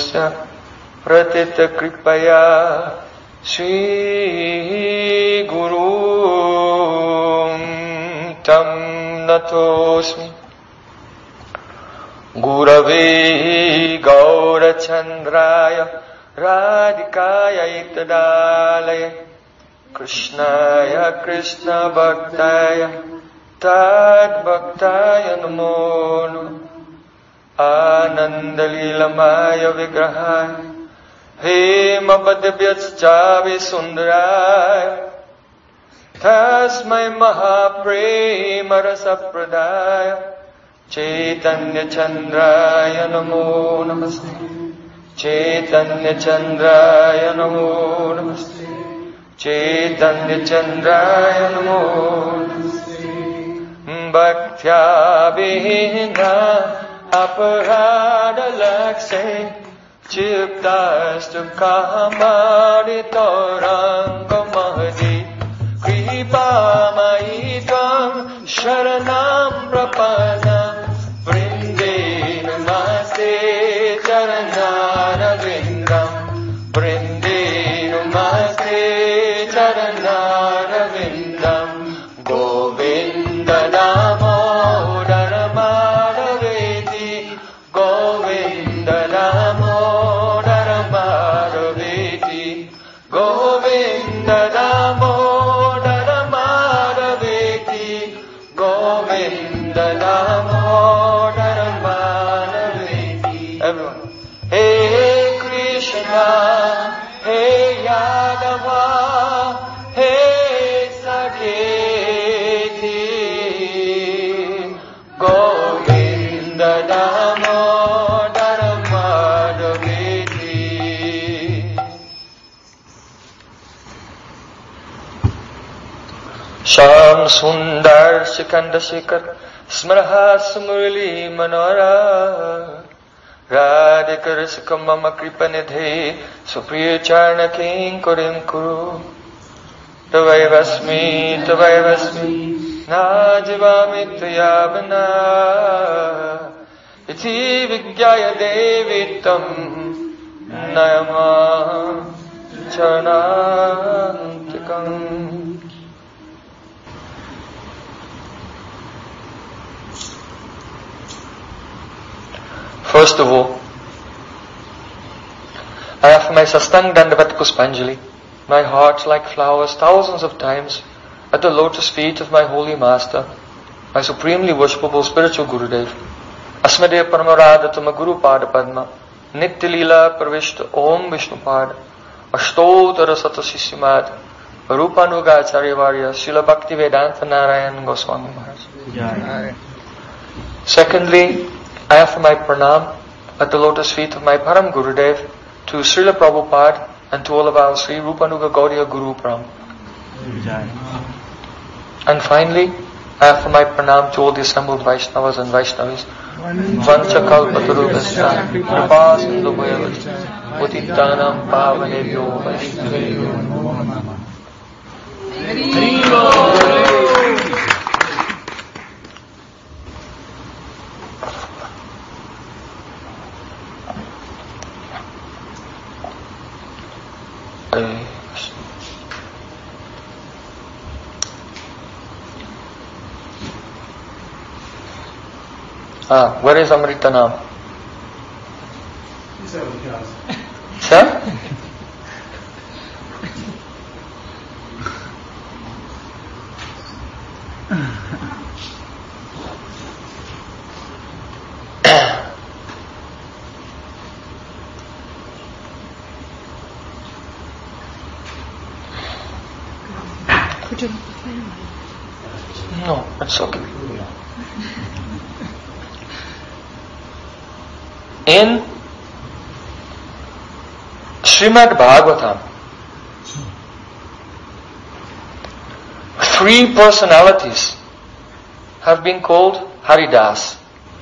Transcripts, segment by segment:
Sya Pratita Kripaya Sri Guru Tam Natosmi Gurave Gaurachandraya Radhikaya Itadalaya Krishnaya Krishna Bhaktaya Tad Bhaktaya Namo Namo Anandalilamaya Vigrahaya Hema Padabhyaschavi Sundaraya Tasmai Mahaprema Rasapradaya Chaitanya Chandraya Namo Namaste Chaitanya Chandraya Namo Namaste Chaitanya Chandraya Namo Namaste Bhaktya Vihina Aparada Lakse Chiptastu Kamari Toranga Mahdi Kripa Maitam Sharanam Prapanam Vrinde Namaste Charanara Vrindam Vrinde Namaste Charanara Vrindam Govinda Namo Dharamaraveti Govinda Namo Dharamaraveti Govinda Namo Dharamaraveti Govinda Namo Dharamaraveti. Everyone. Hey Krishna, Hey Yadava, Hey Saketi, Govinda Namo Dharamaraveti. Sham Sundar Sikanda Shikar Smraha Smurli Manora Radhikar Sikamama Kripanidhe Supriya Charna King Kurim Kuru Tavaivasmi Najivami Tuyavana Iti Vigyaya Devitam Nayama Charanantikam. First of all, I offer my Sastang Dandavat Puspanjali, my heart like flowers thousands of times, at the lotus feet of my holy master, my supremely worshipable spiritual Gurudev, Asmade Paramarada Tama Guru Pada Padma, Nitya Leela Pravishta Om Vishnupad, Ashtotara Satasishimad, Rupanuga Acharya Varya, Srila Bhakti Vedanta Narayan Goswami Maharaj. Secondly, I offer my pranam at the lotus feet of my Param Gurudev, to Srila Prabhupada and to all of our Sri Rupanuga Gaudiya Guru Param. And finally, I offer my pranam to all the assembled Vaishnavas and Vaishnavis. Vancha kalpatarubhasya kripa sindhu bhayavasya Utitanam pavanebhyo vaishnavebhyo namo namah. Where is Amrita now? Sir? No, it's okay. In Srimad Bhagavatam, 3 personalities have been called Haridas.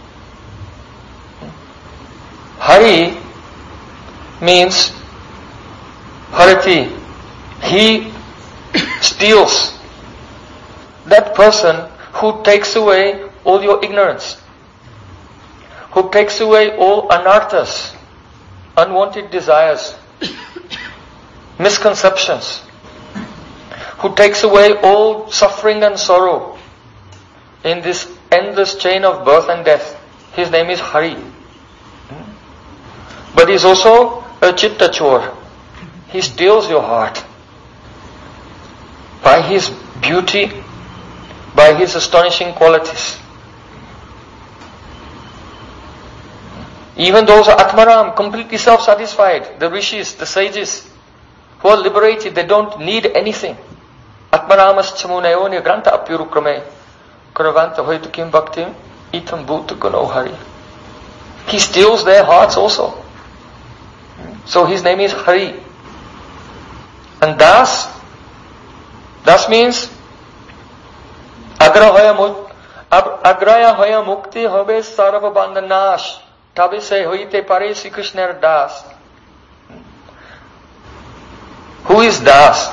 Hari means Harati. He steals. That person who takes away all your ignorance, who takes away all anarthas, unwanted desires, misconceptions, who takes away all suffering and sorrow in this endless chain of birth and death. His name is Hari. But he's also a chitta chor. He steals your heart by his beauty, by his astonishing qualities. Even those Atmaram, completely self-satisfied, the rishis, the sages, who are liberated, they don't need anything. Atmaramas chamunayonya granta apyurukrame karavanta hoitukim bhaktim itam bhutukuno hari. He steals their hearts also. So his name is Hari. And Das means Agraya hoya mukti hobe sarva bandhanash tabe se hoite pare Sri Krishna Das. Who is Das?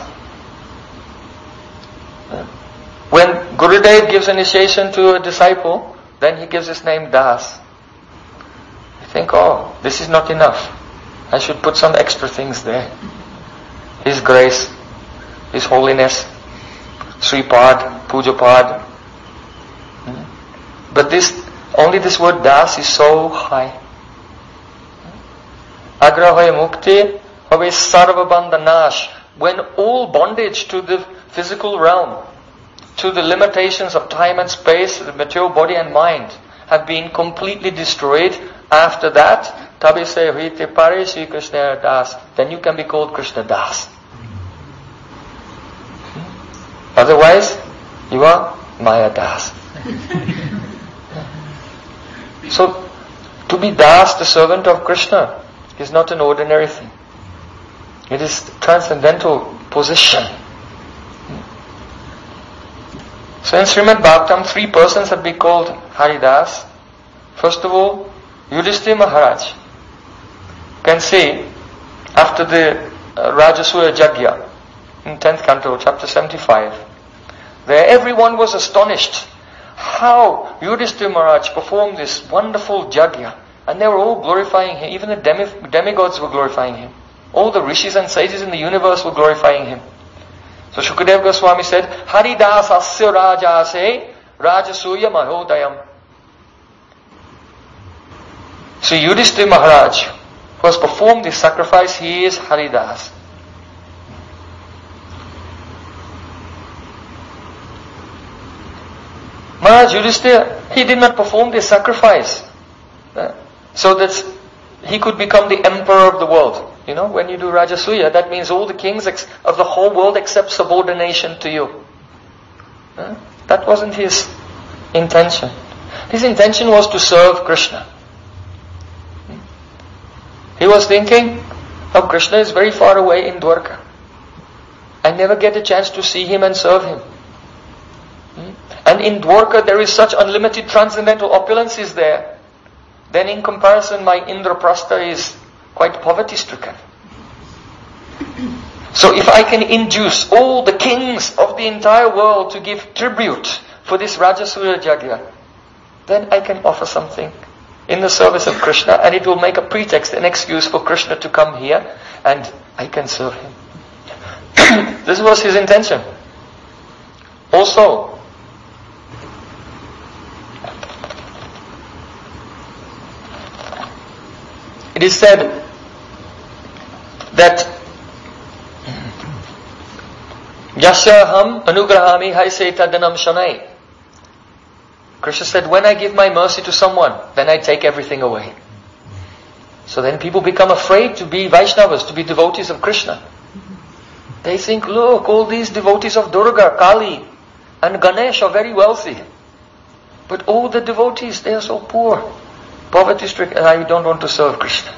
When Gurudev gives initiation to a disciple, then he gives his name Das. You think, oh, this is not enough. I should put some extra things there. His grace, His holiness, Sripad, Pujapad. But only this word Das is so high. Agrahoya mukti hove sarva bandhanash. When all bondage to the physical realm, to the limitations of time and space, the material body and mind, have been completely destroyed, after that, tabi se huite pare Sri Krishna Das, then you can be called Krishna Das. Otherwise, you are Maya Das. So, to be Das, the servant of Krishna, is not an ordinary thing. It is transcendental position. So in Srimad Bhagavatam, 3 persons have been called Haridas. First of all, Yudhishthira Maharaj. You can see, after the Rajasuya Yajna, in 10th canto, chapter 75, there everyone was astonished how Yudhishthira Maharaj performed this wonderful Yajna. And they were all glorifying him. Even the demigods were glorifying him. All the rishis and sages in the universe were glorifying him. So Shukadeva Goswami said, Haridas asya rajase rajasuya mahodayam. So Yudhishthira Maharaj, who has performed this sacrifice, he is Haridas. Maharaj Yudhishthira, he did not perform this sacrifice so that he could become the emperor of the world. You know, when you do Rajasuya, that means all the kings of the whole world accept subordination to you. That wasn't his intention. His intention was to serve Krishna. He was thinking, oh, Krishna is very far away in Dwarka. I never get a chance to see him and serve him. And in Dwarka there is such unlimited transcendental opulence is there. Then in comparison my Indraprastha is quite poverty-stricken. So if I can induce all the kings of the entire world to give tribute for this Rajasuya Yajna, then I can offer something in the service of Krishna, and it will make a pretext, an excuse for Krishna to come here, and I can serve him. This was his intention. Also, it is said that Yasyaham anugrahami haise tadanam shanai. Krishna said, when I give my mercy to someone, then I take everything away. So then people become afraid to be Vaishnavas, to be devotees of Krishna. They think, look, all these devotees of Durga, Kali and Ganesh are very wealthy. But all the devotees, they are so poor, poverty-stricken, and I don't want to serve Krishna.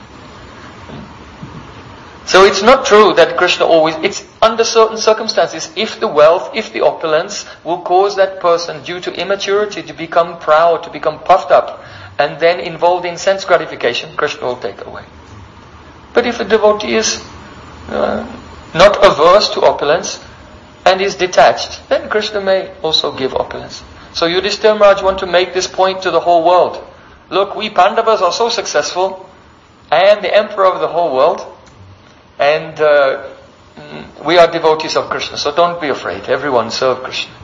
So it's not true that Krishna always, it's under certain circumstances, if the wealth, if the opulence will cause that person due to immaturity to become proud, to become puffed up, and then involved in sense gratification, Krishna will take away. But if a devotee is not averse to opulence and is detached, then Krishna may also give opulence. So Yudhishthira Maharaj want to make this point to the whole world. Look, we Pandavas are so successful, I am the emperor of the whole world, and we are devotees of Krishna, so don't be afraid. Everyone serve Krishna.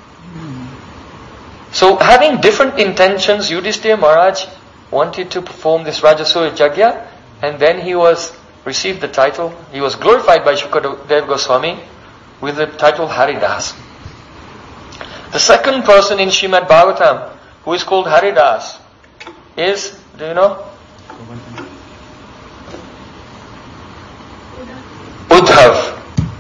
So having different intentions, Yudhishthira Maharaj wanted to perform this Rajasuya Yajna, and then he received the title. He was glorified by Shukadeva Goswami with the title Haridas. The second person in Srimad Bhagavatam who is called Haridas is, do you know? Uddhav.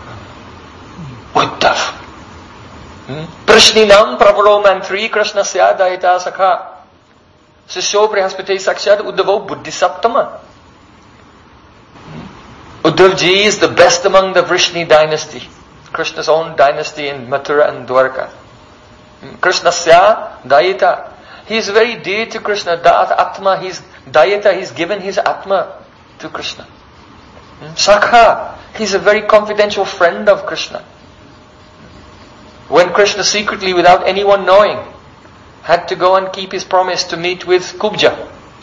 Prishninam pravaro mantri Krishnasya daita sakha. Sisho brihaspati sakshad Uddhavo buddhi saptama. Uddhav ji is the best among the Vrishni dynasty. Krishna's own dynasty in Mathura and Dwarka. Krishnasya daita. He is very dear to Krishna. Dat Atma, he's Dayata, he's given his Atma to Krishna. Sakha, he's a very confidential friend of Krishna. When Krishna secretly, without anyone knowing, had to go and keep his promise to meet with Kubja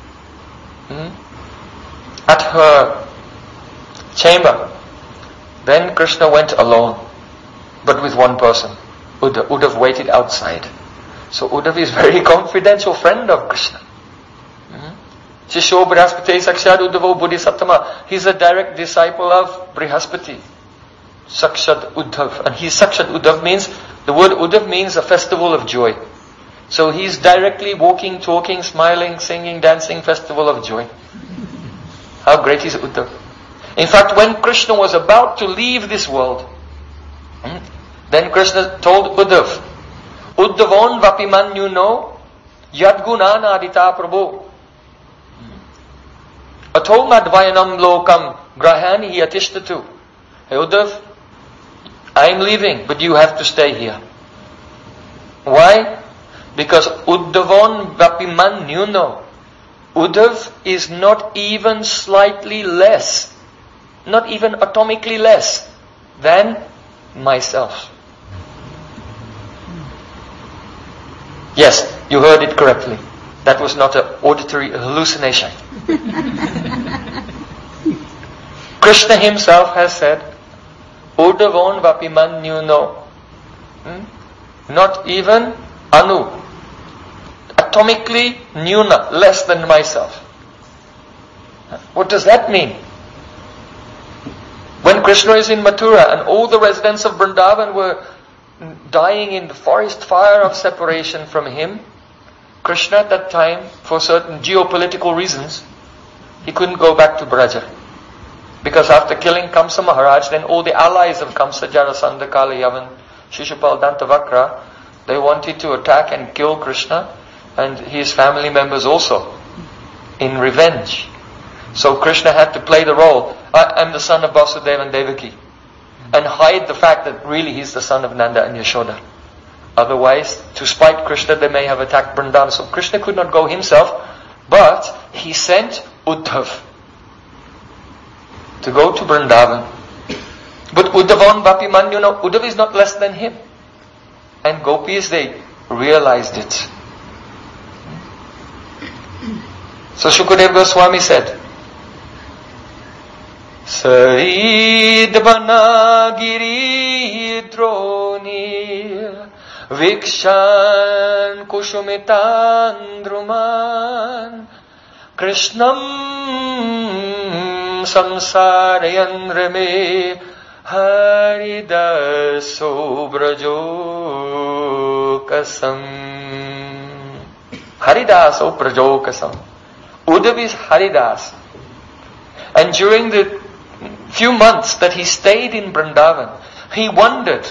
at her chamber, then Krishna went alone, but with one person. Uddhav waited outside. So Uddhav is very confidential friend of Krishna. Shisho Brihaspati Sakshad Uddhavo Buddhi Saptama. He's a direct disciple of Brihaspati. Sakshad Uddhav. And he's Sakshad Uddhav means, the word Uddhav means a festival of joy. So he's directly walking, talking, smiling, singing, dancing, festival of joy. How great is Uddhav? In fact, when Krishna was about to leave this world, then Krishna told Uddhav, Uddhavon vapimanyu no yadgunana adita prabhu ato madvayanam lokam grahani yatishtatu. Hey Uddhav, I'm leaving, but you have to stay here. Why? Because Uddhavon vapimanyu no. Uddhav is not even slightly less, not even atomically less than myself. Yes, you heard it correctly. That was not an auditory hallucination. Krishna himself has said, Uddhavon vapimanyu no. Not even anu. Atomically nyuna, less than myself. What does that mean? When Krishna is in Mathura and all the residents of Vrindavan were dying in the forest fire of separation from him, Krishna at that time, for certain geopolitical reasons, he couldn't go back to Braja. Because after killing Kamsa Maharaj, then all the allies of Kamsa, Jarasandha, Kala Yavan, Shishupal, Dantavakra, they wanted to attack and kill Krishna and his family members also, in revenge. So Krishna had to play the role, I'm the son of Vasudeva and Devaki, and hide the fact that really he's the son of Nanda and Yashoda. Otherwise, to spite Krishna, they may have attacked Vrindavan. So Krishna could not go himself, but he sent Uddhav to go to Vrindavan. But Uddhavan Vapimanyu, no, Uddhav is not less than him. And gopis, they realized it. So Shukadeva Goswami said, Said Banagiri Droni Vikshan Kushumitandruman Krishnam Samsarayan Rame Haridaso Brajokasam. Haridaso Brajokasam. Uddhav is Haridas. And during the few months that he stayed in Vrindavan, he wandered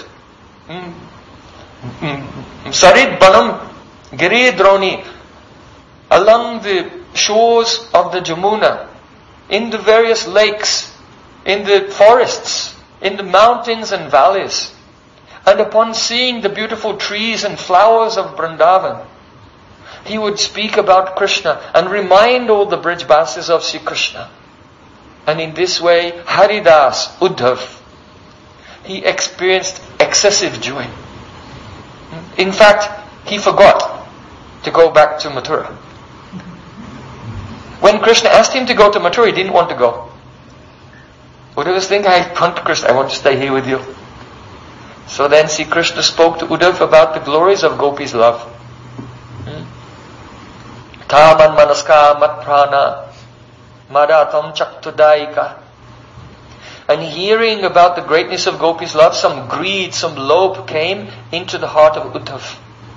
Sarid Banam Giridroni, along the shores of the Jamuna, in the various lakes, in the forests, in the mountains and valleys. And upon seeing the beautiful trees and flowers of Vrindavan, he would speak about Krishna and remind all the Brijbasis of Sri Krishna. And in this way, Haridas, Uddhav, he experienced excessive joy. In fact, he forgot to go back to Mathura. When Krishna asked him to go to Mathura, he didn't want to go. Uddhav was thinking, I want Krishna, I want to stay here with you. So then Sri Krishna spoke to Uddhav about the glories of Gopi's love. Taman manaska mat prana madatam chaktudaika. And hearing about the greatness of Gopi's love, some greed, some lobe came into the heart of Uddhav.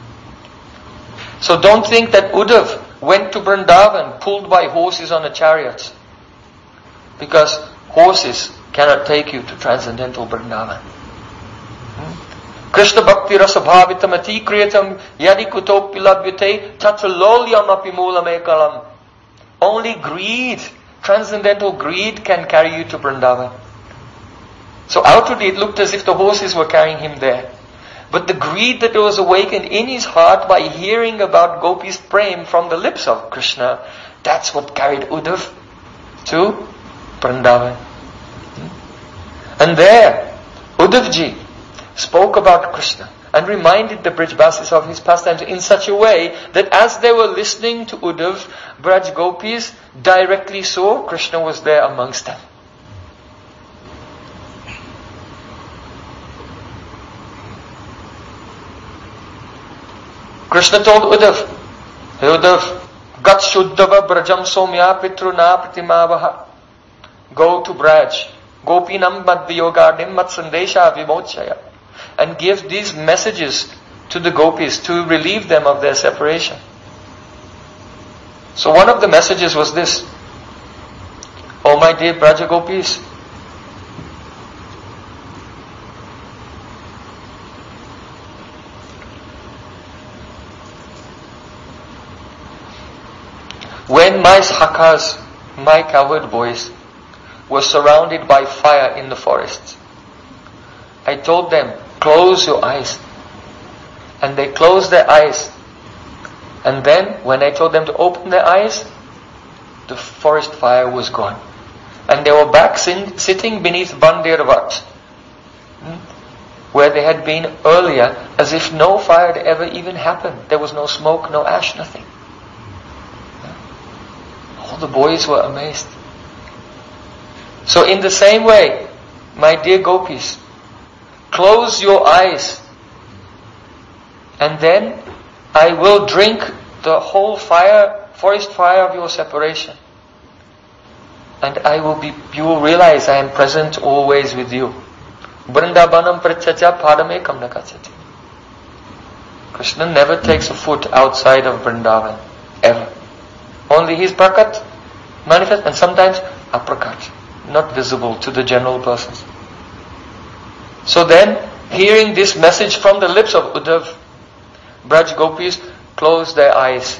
So don't think that Uddhav went to Vrindavan pulled by horses on a chariot. Because horses cannot take you to transcendental Vrindavan. Krishna bhakti rasa bhavitam ati kriyatam yadi kutopi labhyate tatra lolyam api moolam ekalam. Only greed, transcendental greed, can carry you to Vrindavan. So outwardly it looked as if the horses were carrying him there. But the greed that was awakened in his heart by hearing about Gopi's prem from the lips of Krishna, that's what carried Uddhav to Vrindavan. And there, Uddhavji spoke about Krishna and reminded the Brijbasis of his pastimes in such a way that as they were listening to Uddhav, Braj Gopis directly saw Krishna was there amongst them. Krishna told Uddhav, "Hey Uddhav, Gat Shuddhava Brajam Somya Pitruna Pratimavaha." Go to Braj, Gopinam Madhyogarnim Mat Sandesha Vimochaya, and give these messages to the Gopis to relieve them of their separation. So one of the messages was this: "Oh my dear Braja Gopis, when my sakhas, my cowherd boys, were surrounded by fire in the forest, I told them, close your eyes. And they closed their eyes. And then, when I told them to open their eyes, the forest fire was gone. And they were back sitting beneath Bandirvat, where they had been earlier, as if no fire had ever even happened. There was no smoke, no ash, nothing. All the boys were amazed. So in the same way, my dear Gopis, close your eyes, and then I will drink the whole forest fire of your separation. And you will realize I am present always with you. Vrindavanam prachacha padamekam nakachati. Krishna never takes a foot outside of Vrindavan, ever. Only his prakat manifest, and sometimes aprakat, not visible to the general persons. So then, hearing this message from the lips of Uddhav, Braj Gopis closed their eyes.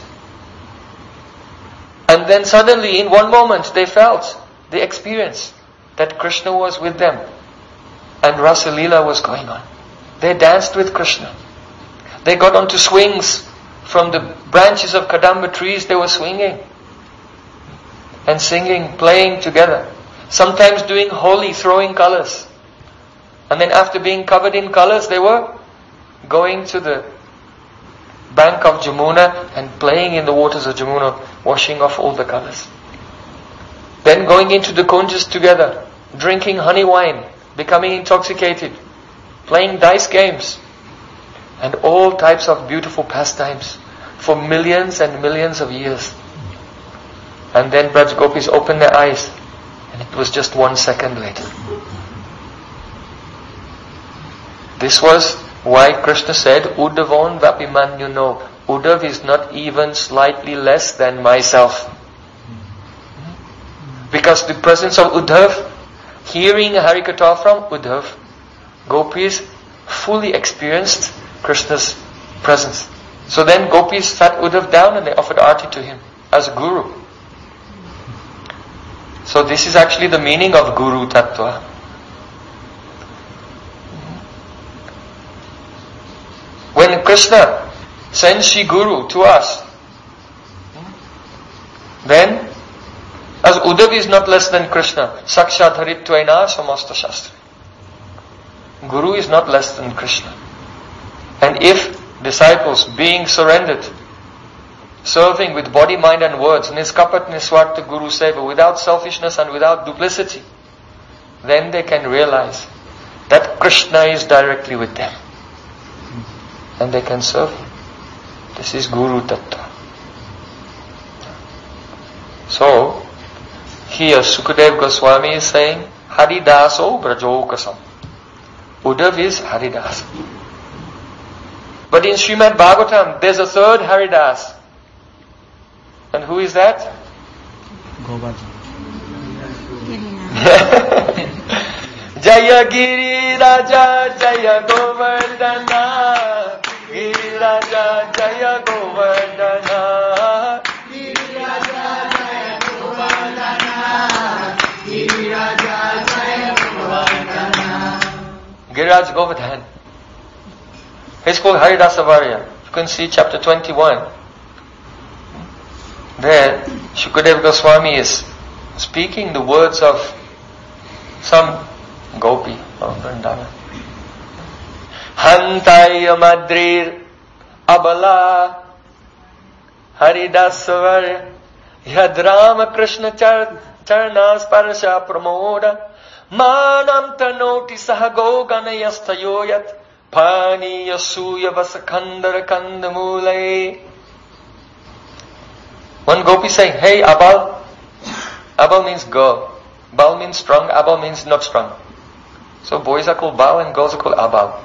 And then suddenly, in one moment, they experienced that Krishna was with them. And Rasa Leela was going on. They danced with Krishna. They got onto swings. From the branches of Kadamba trees, they were swinging and singing, playing together. Sometimes doing holy, throwing colors. And then after being covered in colors, they were going to the bank of Jamuna and playing in the waters of Jamuna, washing off all the colors. Then going into the kunjas together, drinking honey wine, becoming intoxicated, playing dice games, and all types of beautiful pastimes for millions and millions of years. And then Braj Gopis opened their eyes, and it was just 1 second later. This was why Krishna said, Uddhavon Vapimanyu, Uddhav is not even slightly less than myself. Because the presence of Uddhav, hearing Harikatha from Uddhav, Gopis fully experienced Krishna's presence. So then Gopis sat Uddhav down and they offered arti to him as a guru. So this is actually the meaning of Guru Tattva. When Krishna sends Shri Guru to us, then as Uddhav is not less than Krishna, Sakshat Haritvaina Samasta Shastra. Guru is not less than Krishna. And if disciples, being surrendered serving with body, mind and words, niskapat niswartha guru seva, without selfishness and without duplicity, then they can realize that Krishna is directly with them. And they can serve Him. This is Guru Tattva. So, here Sukadeva Goswami is saying, Haridaso Brajokasam. Uddhav is Haridas. But in Srimad Bhagavatam, there's a third Haridas. And who is that? Govaji. Jaya Giri Raja Jaya Govardhana, Giri Raja Jaya Govardhana, Giri Raja Jaya Govardhana, Giri Raja Jaya Govardhana. Giriraj Govardhan. He's called Haridasavarya. You can see chapter 21. There, Shukadeva Goswami is speaking the words of some Gopi of Vrindavan. Hantaya Madrir Abala Haridasavarya Yadrama Krishna Charna Sparsha Pramoda Manam Tanoti Sahago Ganayastayoyat Pani Yasuya Vasakandara Kandamule. One Gopi saying, hey Abal. Abal means girl. Bal means strong, Abal means not strong. So boys are called Bal and girls are called Abal.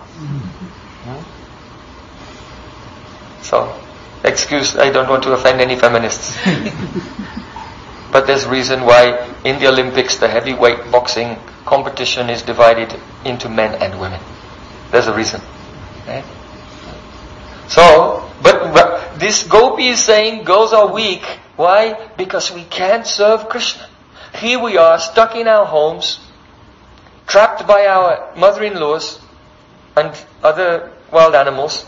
So, excuse, I don't want to offend any feminists. But there's reason why in the Olympics the heavyweight boxing competition is divided into men and women. There's a reason. Right? So, but this Gopi is saying girls are weak. Why? Because we can't serve Krishna. Here we are, stuck in our homes, trapped by our mother-in-laws and other wild animals.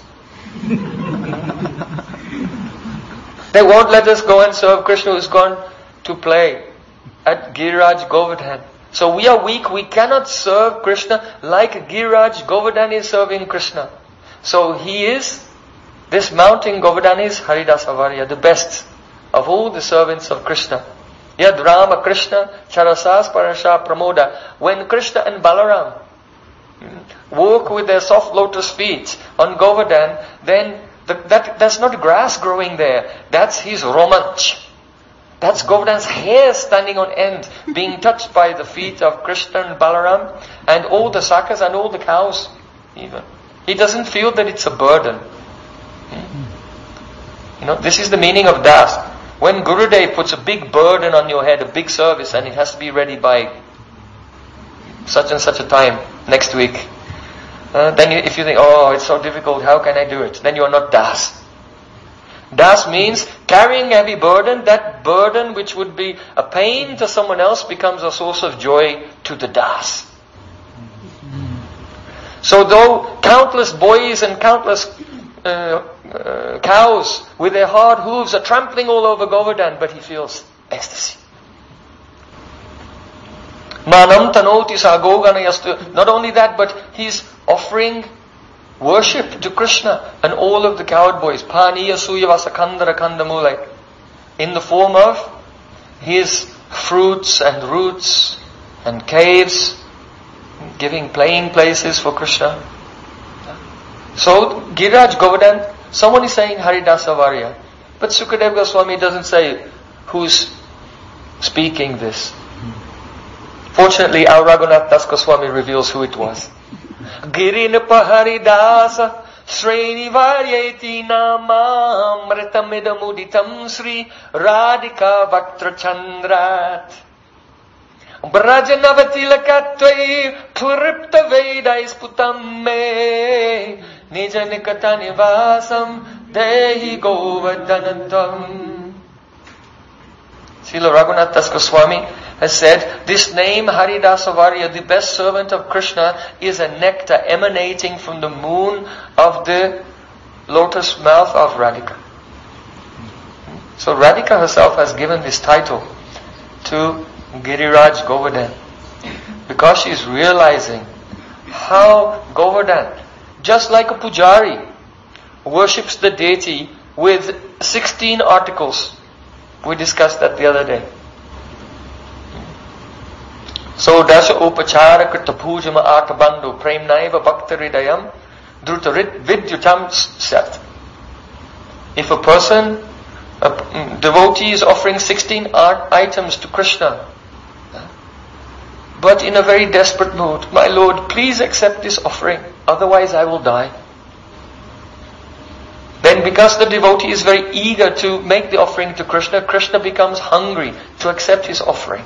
They won't let us go and serve Krishna, who's gone to play at Giriraj Govardhan. So we are weak, we cannot serve Krishna like Giriraj Govardhan is serving Krishna. So he is, this mountain Govardhan is Haridasavarya, the best of all the servants of Krishna. Yad Rama Krishna Charasas Parasha Pramoda. When Krishna and Balaram walk with their soft lotus feet on Govardhan, then that's not grass growing there. That's his romanch. That's Govardhan's hair standing on end, being touched by the feet of Krishna and Balaram, and all the sakas and all the cows even. He doesn't feel that it's a burden. This is the meaning of das. When Gurudev puts a big burden on your head, a big service, and it has to be ready by such and such a time, next week, then if you think, oh, it's so difficult, how can I do it? Then you are not das. Das means carrying heavy burden. That burden which would be a pain to someone else becomes a source of joy to the das. So though countless boys and countless cows with their hard hooves are trampling all over Govardhan, but he feels ecstasy. Manam tanoti sagoganayastu. Not only that, but he's offering worship to Krishna and all of the coward boys. Paniya suyavasa kandara kandamulai. In the form of his fruits and roots and caves, giving playing places for Krishna. So, Giriraj Govardhan, someone is saying Haridasavarya. But Sukadeva Goswami doesn't say who's speaking this. Fortunately, our Raghunath Das Goswami reveals who it was. Girinapa Haridasa Srinivaryeti Nama Mritamedamuditam Sri Radhika Vaktra Chandrat Brajanavatilakatvai Puripta Vedais Putam Me Nijanikata Nivasam Dehi Govardhanantam. Srila Raghunath Das Goswami has said, this name Haridasavarya, the best servant of Krishna, is a nectar emanating from the moon of the lotus mouth of Radhika. So Radhika herself has given this title to Giriraj Govardhan because she is realizing how Govardhan, just like a pujari, worships the deity with 16 articles. We discussed that the other day. So, dasha upachara krita pujama atabandhu premnaiva bhaktaridayam drutarit vidyutam sat. If a person, a devotee is offering 16 items to Krishna, but in a very desperate mood, my Lord, please accept this offering, otherwise I will die. Then because the devotee is very eager to make the offering to Krishna, Krishna becomes hungry to accept his offering.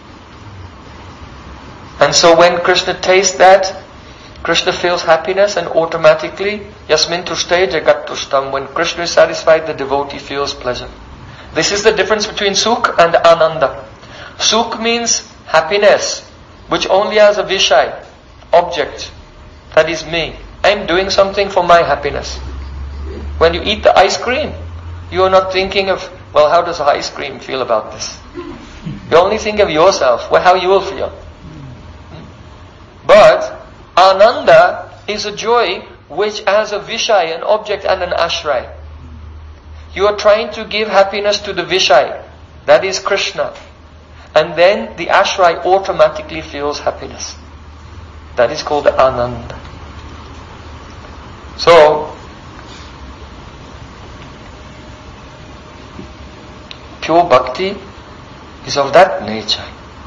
And so when Krishna tastes that, Krishna feels happiness, and automatically, yasmin tushte jagat tushtam, when Krishna is satisfied, the devotee feels pleasure. This is the difference between sukh and ananda. Sukh means happiness, which only has a vishay, object. That is me. I am doing something for my happiness. When you eat the ice cream, you are not thinking of, well, how does ice cream feel about this? You only think of yourself, well, how you will feel. But ananda is a joy which has a vishay, an object and an ashray. You are trying to give happiness to the vishay, that is Krishna. And then the ashray automatically feels happiness. That is called ananda. So, pure bhakti is of that nature.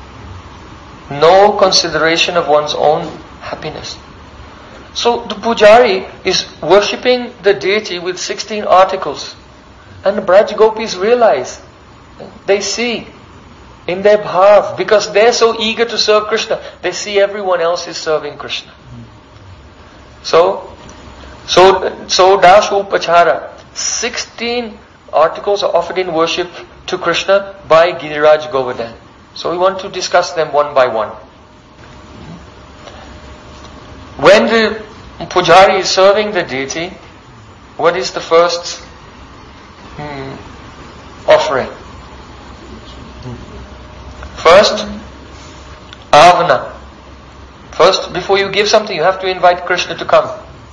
No consideration of one's own happiness. So the pujari is worshipping the deity with 16 articles. And the Braj Gopis realize, they see in their bhav, because they're so eager to serve Krishna, they see everyone else is serving Krishna. So Dash Upachara, 16 articles are offered in worship to Krishna by Giriraj Govardhan. So we want to discuss them one by one. When the pujari is serving the deity, what is the first offering? First, avana. First, before you give something, you have to invite Krishna to come.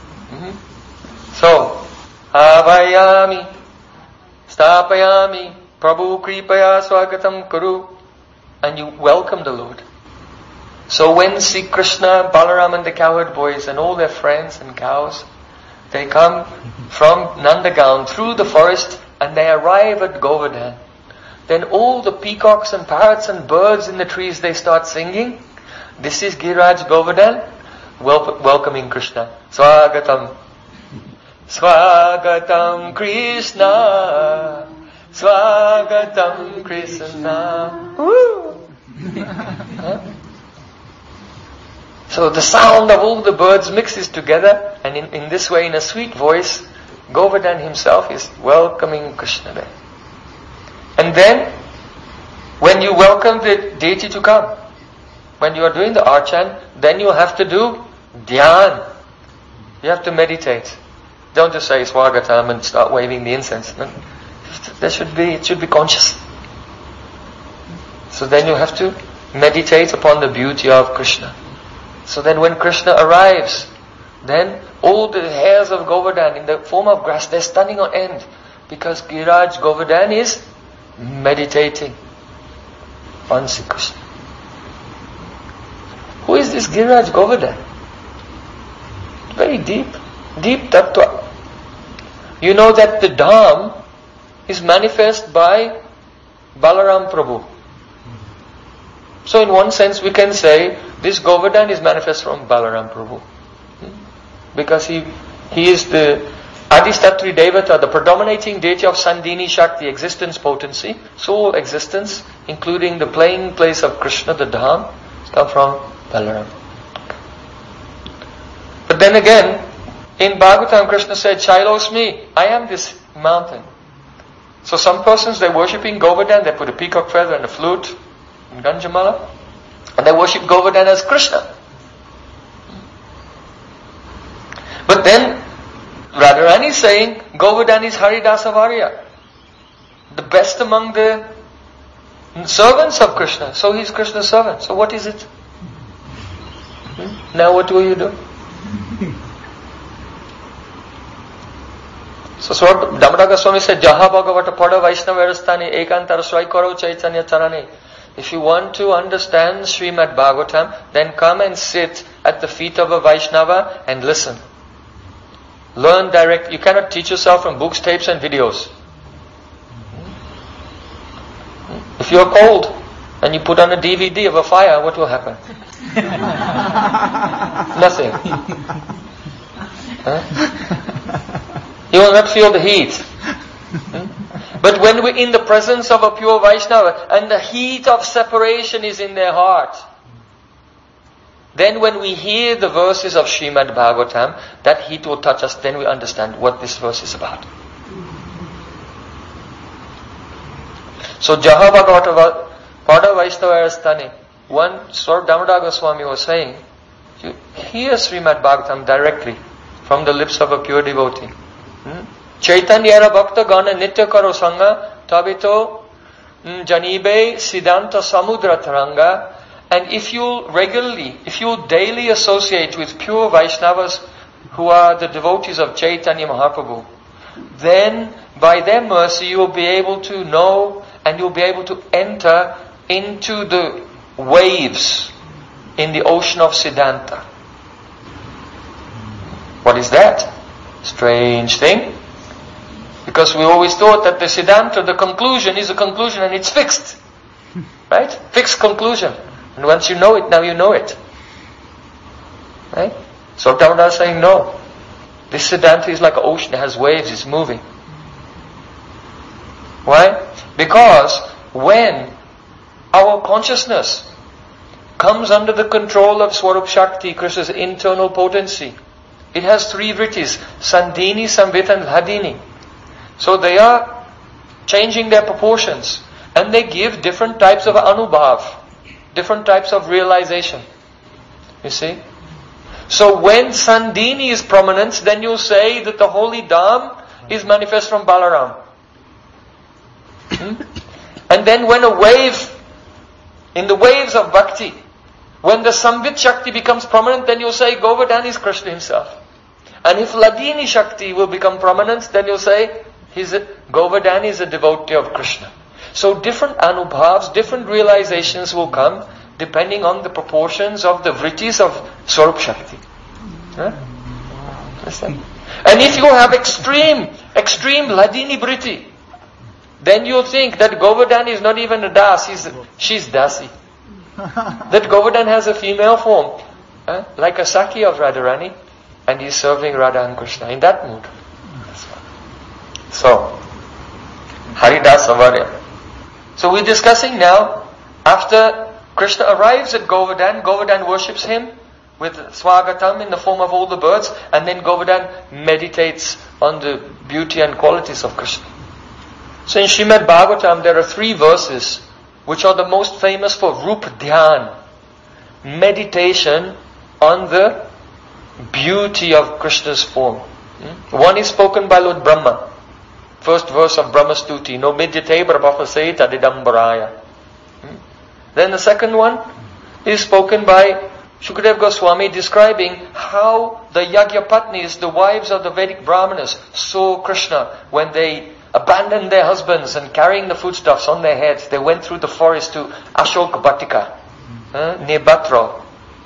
So, avayami, stapayami, Prabhu kripaya swagatam kuru. And you welcome the Lord. So when Sri Krishna, Balaram and the cowherd boys and all their friends and cows, they come from Nandagaon through the forest and they arrive at Govardhan. Then all the peacocks and parrots and birds in the trees, they start singing. This is Giriraj Govardhan welcoming Krishna. Swagatam. Swagatam Krishna. Swagatam Krishna. Woo! So the sound of all the birds mixes together, and in this way, in a sweet voice, Govardhan himself is welcoming Krishna there. And then, when you welcome the deity to come, when you are doing the archan, then you have to do dhyan. You have to meditate. Don't just say Swagatam and start waving the incense. No? It should be conscious. So then you have to meditate upon the beauty of Krishna. So then when Krishna arrives, then all the hairs of Govardhan in the form of grass, they're standing on end. Because Giriraj Govardhan is meditating on Sri Krishna. Who is this Giriraj Govardhan? Very deep tattva. You know that the Dham is manifest by Balaram Prabhu. So in one sense we can say this Govardhan is manifest from Balaram Prabhu. Because he is the Adistatri Devata, the predominating deity of Sandhini Shakti, existence potency. So all existence, including the playing place of Krishna, the Dham, come from Balaram. But then again, in Bhagavatam, Krishna said, Shailosmi, I am this mountain. So some persons, they're worshipping Govardhan, they put a peacock feather and a flute in Ganjamala, and they worship Govardhan as Krishna. But then Radharani is saying Govardhan is Haridasa Varya, the best among the servants of Krishna. So he's Krishna's servant. So what is it? Now what will you do? So So what Damodar Goswami said, Jaha Bhagavata Pada Vaishnava Erastani Ekantara Swaikaro Chaitanya Charane. If you want to understand Srimad Bhagavatam, then come and sit at the feet of a Vaishnava and listen. Learn direct. You cannot teach yourself from books, tapes and videos. If you're cold and you put on a DVD of a fire, what will happen? Nothing. You will not feel the heat. But when we're in the presence of a pure Vaishnava and the heat of separation is in their heart, then when we hear the verses of Srimad Bhagavatam, that heat will touch us, then we understand what this verse is about. So Jaha Bhagavata Pada Vaishnava Erastani, one Sri Damodar Goswami was saying, you hear Srimad Bhagavatam directly from the lips of a pure devotee. Chaitanya Bhakta Gana Nitya Karo Sangha Tabito Janibe Siddhanta Samudra Taranga. And if you daily associate with pure Vaishnavas who are the devotees of Chaitanya Mahaprabhu, then by their mercy you will be able to know and you'll be able to enter into the waves in the ocean of Siddhanta. What is that? Strange thing. Because we always thought that the Siddhanta, the conclusion, is a conclusion and it's fixed. Right? Fixed conclusion. And once you know it, now you know it. Right? So Damodar is saying, no. This Siddhanta is like an ocean, it has waves, it's moving. Why? Because when our consciousness comes under the control of Swarup Shakti, Krishna's internal potency, it has three vrittis, Sandhini, Samvit and Hladini. So they are changing their proportions and they give different types of anubhav, different types of realization. You see? So when Sandhini is prominent, then you say that the holy Dham is manifest from Balaram. And then when a wave, in the waves of bhakti, when the Samvit Shakti becomes prominent, then you say Govardhan is Krishna himself. And if Hladini Shakti will become prominent, then you say Govardhan is a devotee of Krishna. So different anubhavs, different realizations will come depending on the proportions of the vrittis of Swarup Shakti. Understand? And if you have extreme Hladini vritti, then you'll think that Govardhan is not even a das, she's dasi. That Govardhan has a female form, like a Saki of Radharani, and he's serving Radha and Krishna in that mood. So, Haridas Avarya. So we're discussing now, after Krishna arrives at Govardhan, Govardhan worships him with Swagatam in the form of all the birds, and then Govardhan meditates on the beauty and qualities of Krishna. So in Srimad Bhagavatam there are 3 verses which are the most famous for Rup Dhyan, meditation on the beauty of Krishna's form. One is spoken by Lord Brahma. First verse of Brahma Stuti, no midyate brahmaseta didambaraya. Then the second one is spoken by Shukadeva Goswami, describing how the Yagyapatnis, the wives of the Vedic Brahmanas, saw Krishna when they abandoned their husbands and carrying the foodstuffs on their heads. They went through the forest to Ashok Batika, near Batra,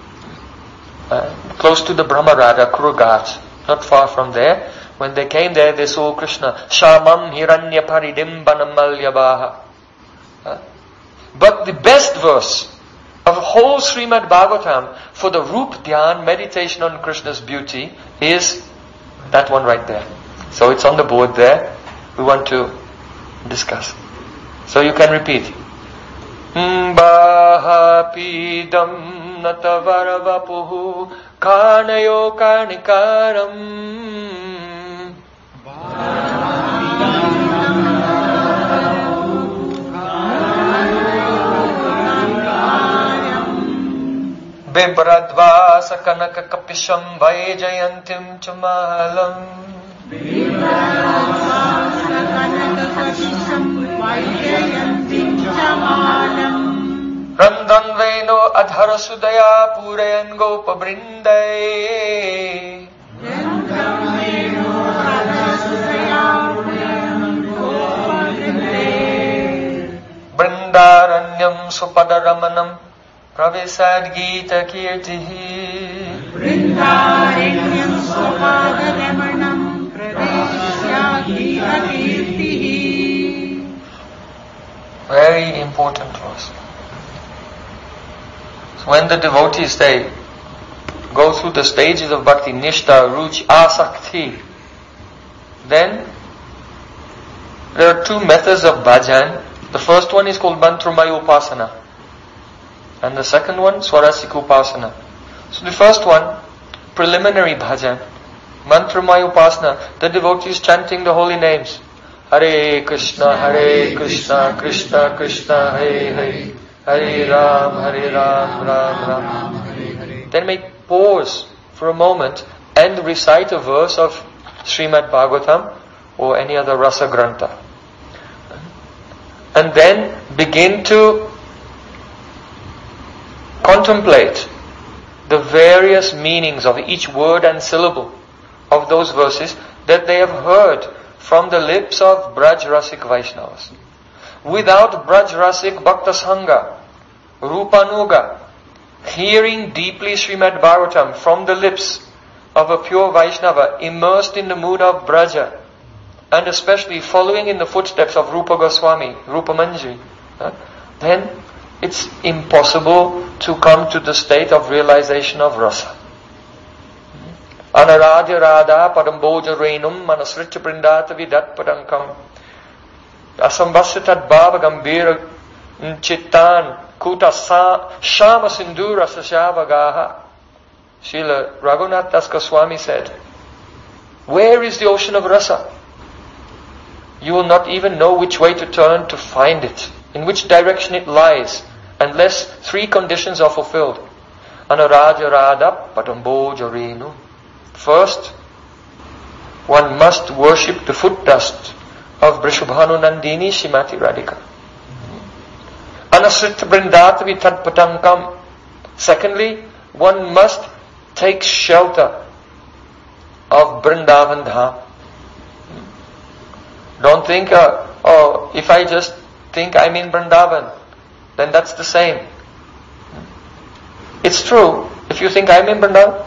close to the Brahmarada, Kurughat, not far from there. When they came there, they saw Krishna. Shamam hiranya paridimbanam malyabaha. But the best verse of whole Srimad Bhagavatam for the Rup Dhyan, meditation on Krishna's beauty, is that one right there. So it's on the board there. We want to discuss. So you can repeat. Bahapidam natavaravapuhu karnayo karnikaram. Bibradvasa kanaka kapisham vaijayantim chamalam. Randanveno adhara sudaya purayan gopa brindai. Vrindaranyam Supadaramanam Pravisad Gita Kirtihi. Vrindaranyam Supadaramanam Pravisad Gita Kirtihi. Very important verse. So when the devotees, they go through the stages of bhakti, nishta, ruchi, asakti, then there are two methods of bhajan. The first one is called mantramaya upasana, and the second one swarasika upasana. So the first one, preliminary bhajan, mantramaya upasana, the devotees chanting the holy names. Hare Krishna, Krishna Krishna, Hare Hare, Hare Ram, Ram Ram. Then make pause for a moment and recite a verse of Srimad Bhagavatam or any other rasa grantha. And then begin to contemplate the various meanings of each word and syllable of those verses that they have heard from the lips of Braj Rasik Vaishnavas. Without Braj Rasik Bhakta Sangha, Rupanuga, hearing deeply Srimad Bhagavatam from the lips of a pure Vaishnava immersed in the mood of Braja, and especially following in the footsteps of Rupa Goswami, Rupa Manjari, then it's impossible to come to the state of realization of rasa. Anaradya Radha Padamboja Renum Manasritya Brindata Vidat Padankam Asambhasya Bhava Gambira Chittan Kuta Shama Sindura Sashavagaha. Srila Raghunath Das Goswami said, where is the ocean of rasa? You will not even know which way to turn to find it, in which direction it lies, unless three conditions are fulfilled. Anaradya Radha Padamboja Renum. First, one must worship the foot dust of Vrishabhanu Nandini Shrimati Radhika. Anasrita Brindatavi Tadpatankam. Secondly, one must take shelter of Vrindavan Dham. Don't think, if I just think I'm in Vrindavan, then that's the same. It's true. If you think I'm in Vrindavan,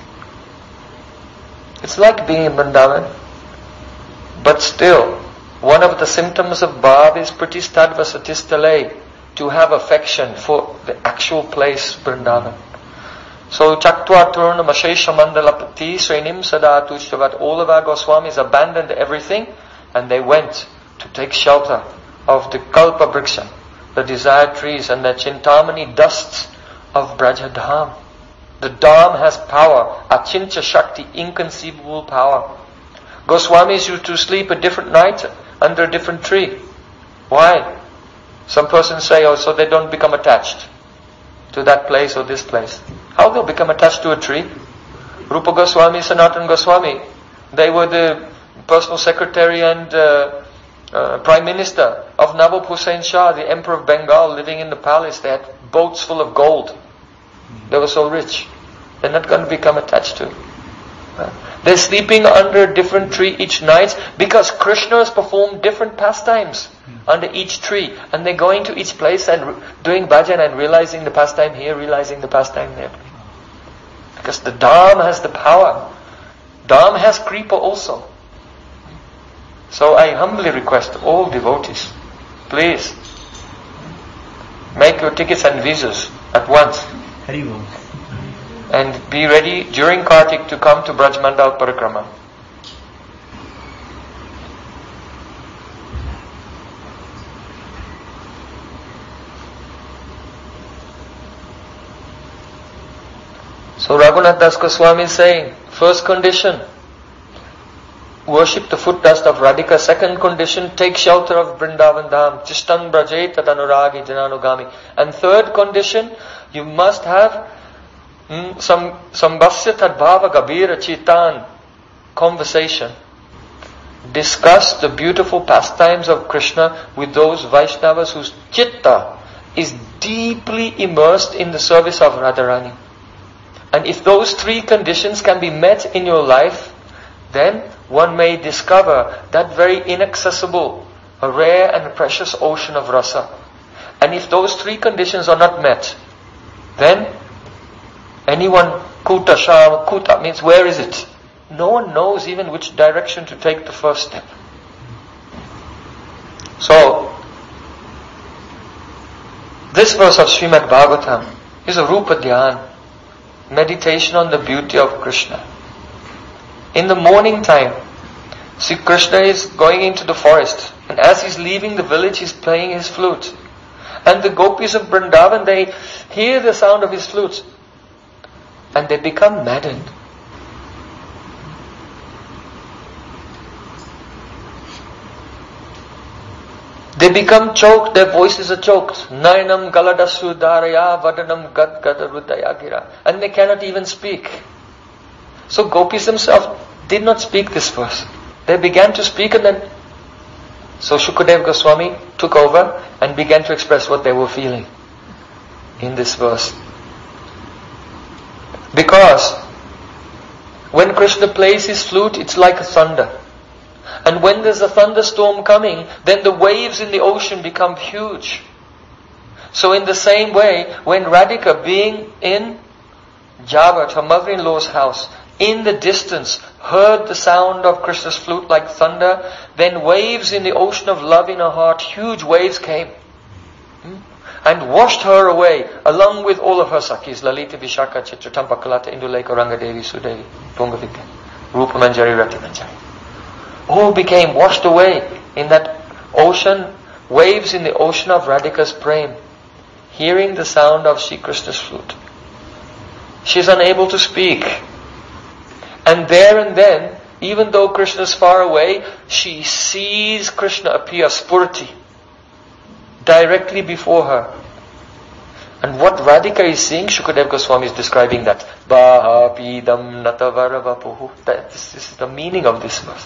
it's like being in Vrindavan. But still, one of the symptoms of bhav is pratistadva satistale, to have affection for the actual place Vrindavan. So Chaktva Turna Mashesha Mandalapati Srenim Sadatu Shtavat, all of our Goswamis abandoned everything and they went to take shelter of the Kalpa Vriksha, the desired trees, and the Chintamani dusts of Brajadham. The Dham has power, Achincha Shakti, inconceivable power. Goswamis used to sleep a different night under a different tree. Why? Some persons say, so they don't become attached to that place or this place. How they'll become attached to a tree? Rupa Goswami, Sanatana Goswami, they were the personal secretary and prime minister of Nawab Hussain Shah, the emperor of Bengal, living in the palace. They had boats full of gold. They were so rich. They're not going to become attached to. They're sleeping under a different tree each night because Krishna has performed different pastimes under each tree. And they're going to each place and doing bhajan and realizing the pastime here, realizing the pastime there. Because the Dham has the power. Dham has Kripa also. So I humbly request all devotees, please, make your tickets and visas at once. Haribol. And be ready during Kartik to come to Braj Mandal Parikrama. So Raghunath Das Goswami is saying, first condition, worship the foot dust of Radhika. Second condition, take shelter of Vrindavan Dham. Chistang Braje Tadanuragi Jananugami. And third condition, you must have some Sambhasya Tadbhava Gabira Chitan conversation. Discuss the beautiful pastimes of Krishna with those Vaishnavas whose chitta is deeply immersed in the service of Radharani. And if those three conditions can be met in your life, then one may discover that very inaccessible, a rare and precious ocean of rasa. And if those three conditions are not met, then anyone, kuta, shama, kuta, means where is it? No one knows even which direction to take the first step. So, this verse of Srimad Bhagavatam is a Rupa Dhyan, meditation on the beauty of Krishna. In the morning time, Sri Krishna is going into the forest, and as he's leaving the village, he's playing his flute. And the gopis of Vrindavan, they hear the sound of his flute, and they become maddened. They become choked, their voices are choked. Nayanam galadasu dharaya vadanam gad gadarudaya. And they cannot even speak. So gopis themselves did not speak this verse. They began to speak, and then so Shukadeva Goswami took over and began to express what they were feeling in this verse. Because when Krishna plays his flute, it's like a thunder. And when there's a thunderstorm coming, then the waves in the ocean become huge. So in the same way, when Radhika, being in Jagat, her mother-in-law's house, in the distance, heard the sound of Krishna's flute like thunder, then waves in the ocean of love in her heart, huge waves came and washed her away, along with all of her Sakhis, Lalita, Vishaka, Chitra, Tampakalata, Induleka, Rangadevi, Sudevi, Tungavika, Rupa Manjari, Rati Manjari. All became washed away in that ocean, waves in the ocean of Radhika's prem, hearing the sound of Sri Krishna's flute. She's unable to speak. And there and then, even though Krishna is far away, she sees Krishna appear, Spurti, directly before her. And what Radhika is seeing, Shukadeva Goswami is describing that. Baha pidam natavaravapuhu. This is the meaning of this verse.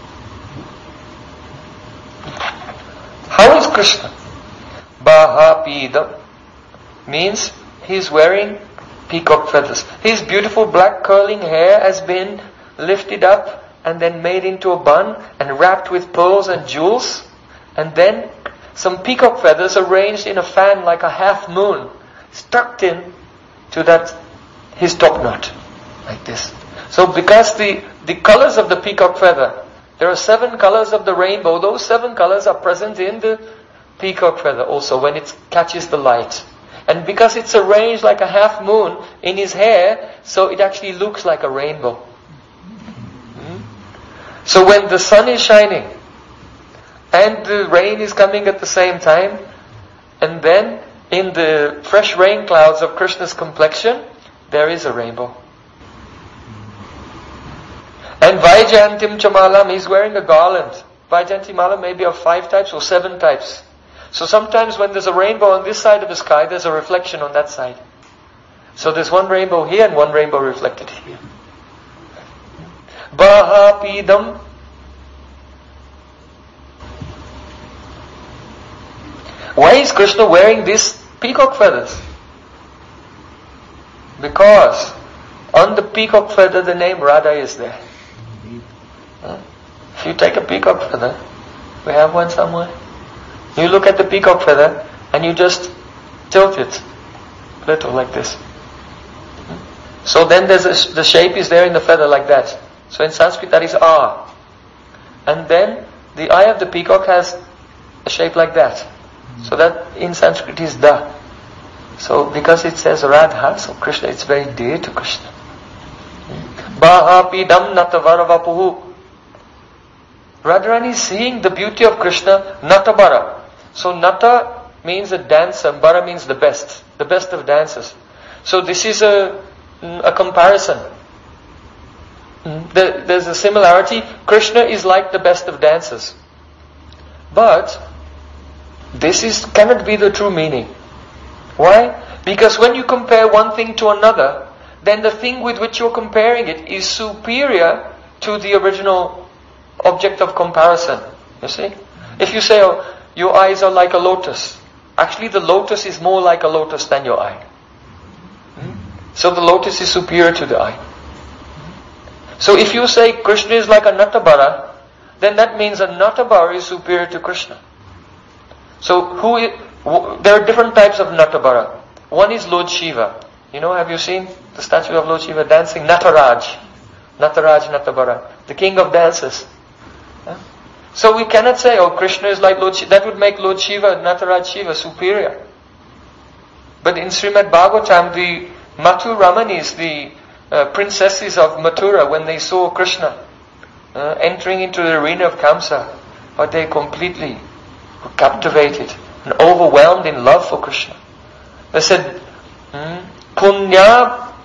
How is Krishna? Baha pidam means he is wearing peacock feathers. His beautiful black curling hair has been lifted up and then made into a bun and wrapped with pearls and jewels, and then some peacock feathers arranged in a fan like a half moon, stuck in to that his top knot, like this. So because the colors of the peacock feather, there are 7 colors of the rainbow, those 7 colors are present in the peacock feather also when it catches the light. And because it's arranged like a half moon in his hair, so it actually looks like a rainbow. So when the sun is shining and the rain is coming at the same time, and then in the fresh rain clouds of Krishna's complexion, there is a rainbow. And Vaijayantim Chamalam, he's wearing a garland. Vaijayanti Mala may be of 5 types or 7 types. So sometimes when there's a rainbow on this side of the sky, there's a reflection on that side. So there's one rainbow here and one rainbow reflected here. Baha pidam. Why is Krishna wearing these peacock feathers? Because on the peacock feather the name Radha is there. If you take a peacock feather, we have one somewhere. You look at the peacock feather and you just tilt it little like this. So then the shape is there in the feather like that. So in Sanskrit that is A. And then the eye of the peacock has a shape like that. So that in Sanskrit is Da. So because it says Radha, so Krishna, it's very dear to Krishna. Baha pidam natavaravapuhu. Radharani is seeing the beauty of Krishna, Natabara. So Nata means a dancer, Bara means the best of dancers. So this is a comparison. There's a similarity. Krishna is like the best of dancers. But this cannot be the true meaning. Why? Because when you compare one thing to another, then the thing with which you're comparing it is superior to the original object of comparison. You see? If you say, oh, your eyes are like a lotus, actually the lotus is more like a lotus than your eye. So the lotus is superior to the eye. So if you say Krishna is like a Natabara, then that means a Natabara is superior to Krishna. So there are different types of Natabara. One is Lord Shiva. Have you seen the statue of Lord Shiva dancing? Nataraj, Natabara, the king of dances. So we cannot say, Krishna is like Lord Shiva. That would make Lord Shiva, Nataraj Shiva, superior. But in Srimad Bhagavatam, the Mathuramanis, the princesses of Mathura, when they saw Krishna entering into the arena of Kamsa, they completely were captivated and overwhelmed in love for Krishna. They said, Punya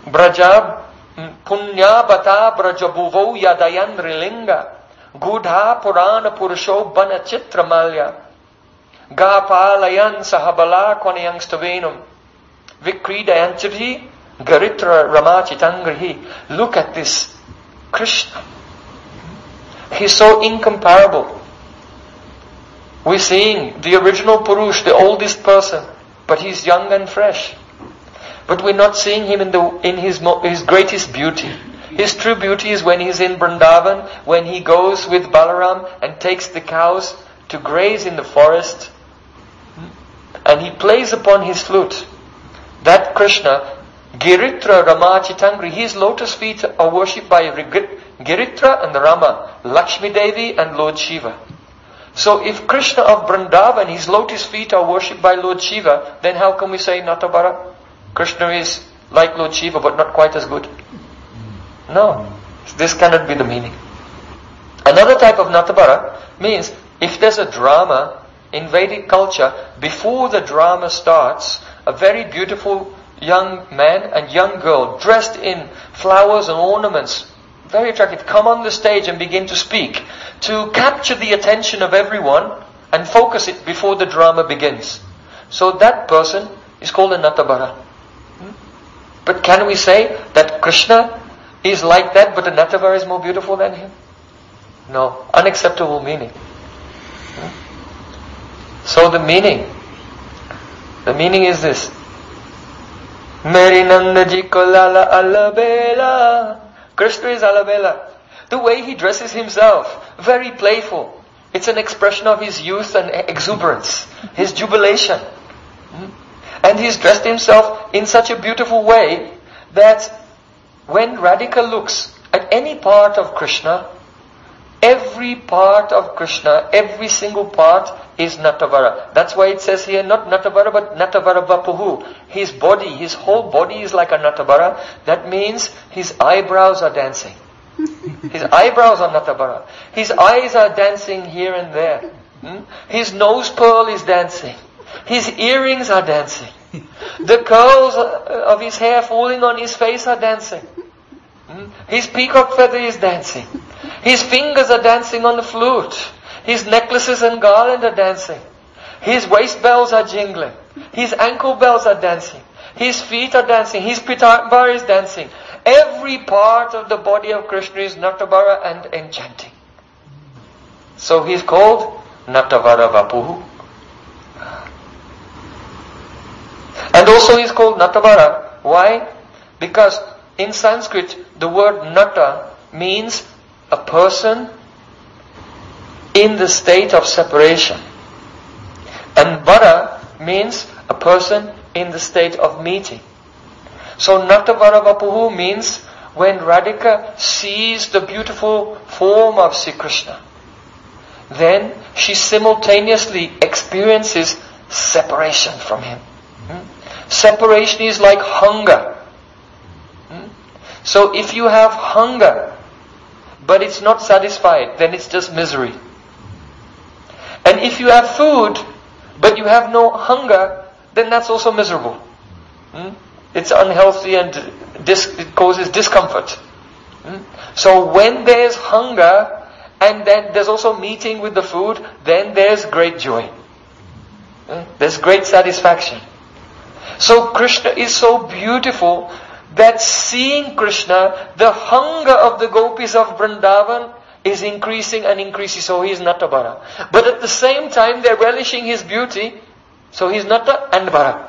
bata brajabhuvo yadayan rilinga Gudha Purana Purusho Bana Chitramalya Gapalayan Sahabala Kwanayang Stavenum Vikridayanchari Garitra Ramachitangrihi. Look at this Krishna. He's so incomparable. We're seeing the original Purush, the oldest person, but he's young and fresh. But we're not seeing him in his greatest beauty. His true beauty is when he's in Vrindavan, when he goes with Balaram and takes the cows to graze in the forest, and he plays upon his flute. That Krishna, Giritra Ramachitangri, his lotus feet are worshipped by Giritra and Rama, Lakshmi Devi and Lord Shiva. So if Krishna of Vrindavan, his lotus feet are worshipped by Lord Shiva, then how can we say Natabara? Krishna is like Lord Shiva but not quite as good. No, this cannot be the meaning. Another type of Natabara means if there's a drama in Vedic culture, before the drama starts, a very beautiful young man and young girl dressed in flowers and ornaments, very attractive, come on the stage and begin to speak to capture the attention of everyone and focus it before the drama begins. So that person is called a Natabara. But can we say that Krishna is like that, but the Natabara is more beautiful than him? No. Unacceptable meaning. So the meaning is this. Meri Nandaji ko lala alabela. Krishna is alabela. The way he dresses himself, very playful. It's an expression of his youth and exuberance, his jubilation. And he's dressed himself in such a beautiful way that when Radhika looks at any part of Krishna, every part of Krishna, every single part is Natavara. That's why it says here, not Natavara, but Natavara Vapuhu. His body, his whole body is like a Natavara. That means his eyebrows are dancing. His eyebrows are Natavara. His eyes are dancing here and there. His nose pearl is dancing. His earrings are dancing. The curls of his hair falling on his face are dancing. His peacock feather is dancing. His fingers are dancing on the flute. His necklaces and garland are dancing. His waist bells are jingling. His ankle bells are dancing. His feet are dancing. His pitambar is dancing. Every part of the body of Krishna is Natabara and enchanting. So he's called Natavara Vapuhu. And also he's called Natavara. Why? Because in Sanskrit, the word Nata means a person in the state of separation. And Vara means a person in the state of meeting. So Natavara Vapuhu means when Radhika sees the beautiful form of Sri Krishna, then she simultaneously experiences separation from him. Separation is like hunger. So if you have hunger, but it's not satisfied, then it's just misery. And if you have food, but you have no hunger, then that's also miserable. It's unhealthy and it causes discomfort. So when there's hunger, and then there's also meeting with the food, then there's great joy. There's great satisfaction. So Krishna is so beautiful that seeing Krishna, the hunger of the gopis of Vrindavan is increasing and increasing. So he is Natabara. But at the same time, they're relishing his beauty. So he's Nata and Bara.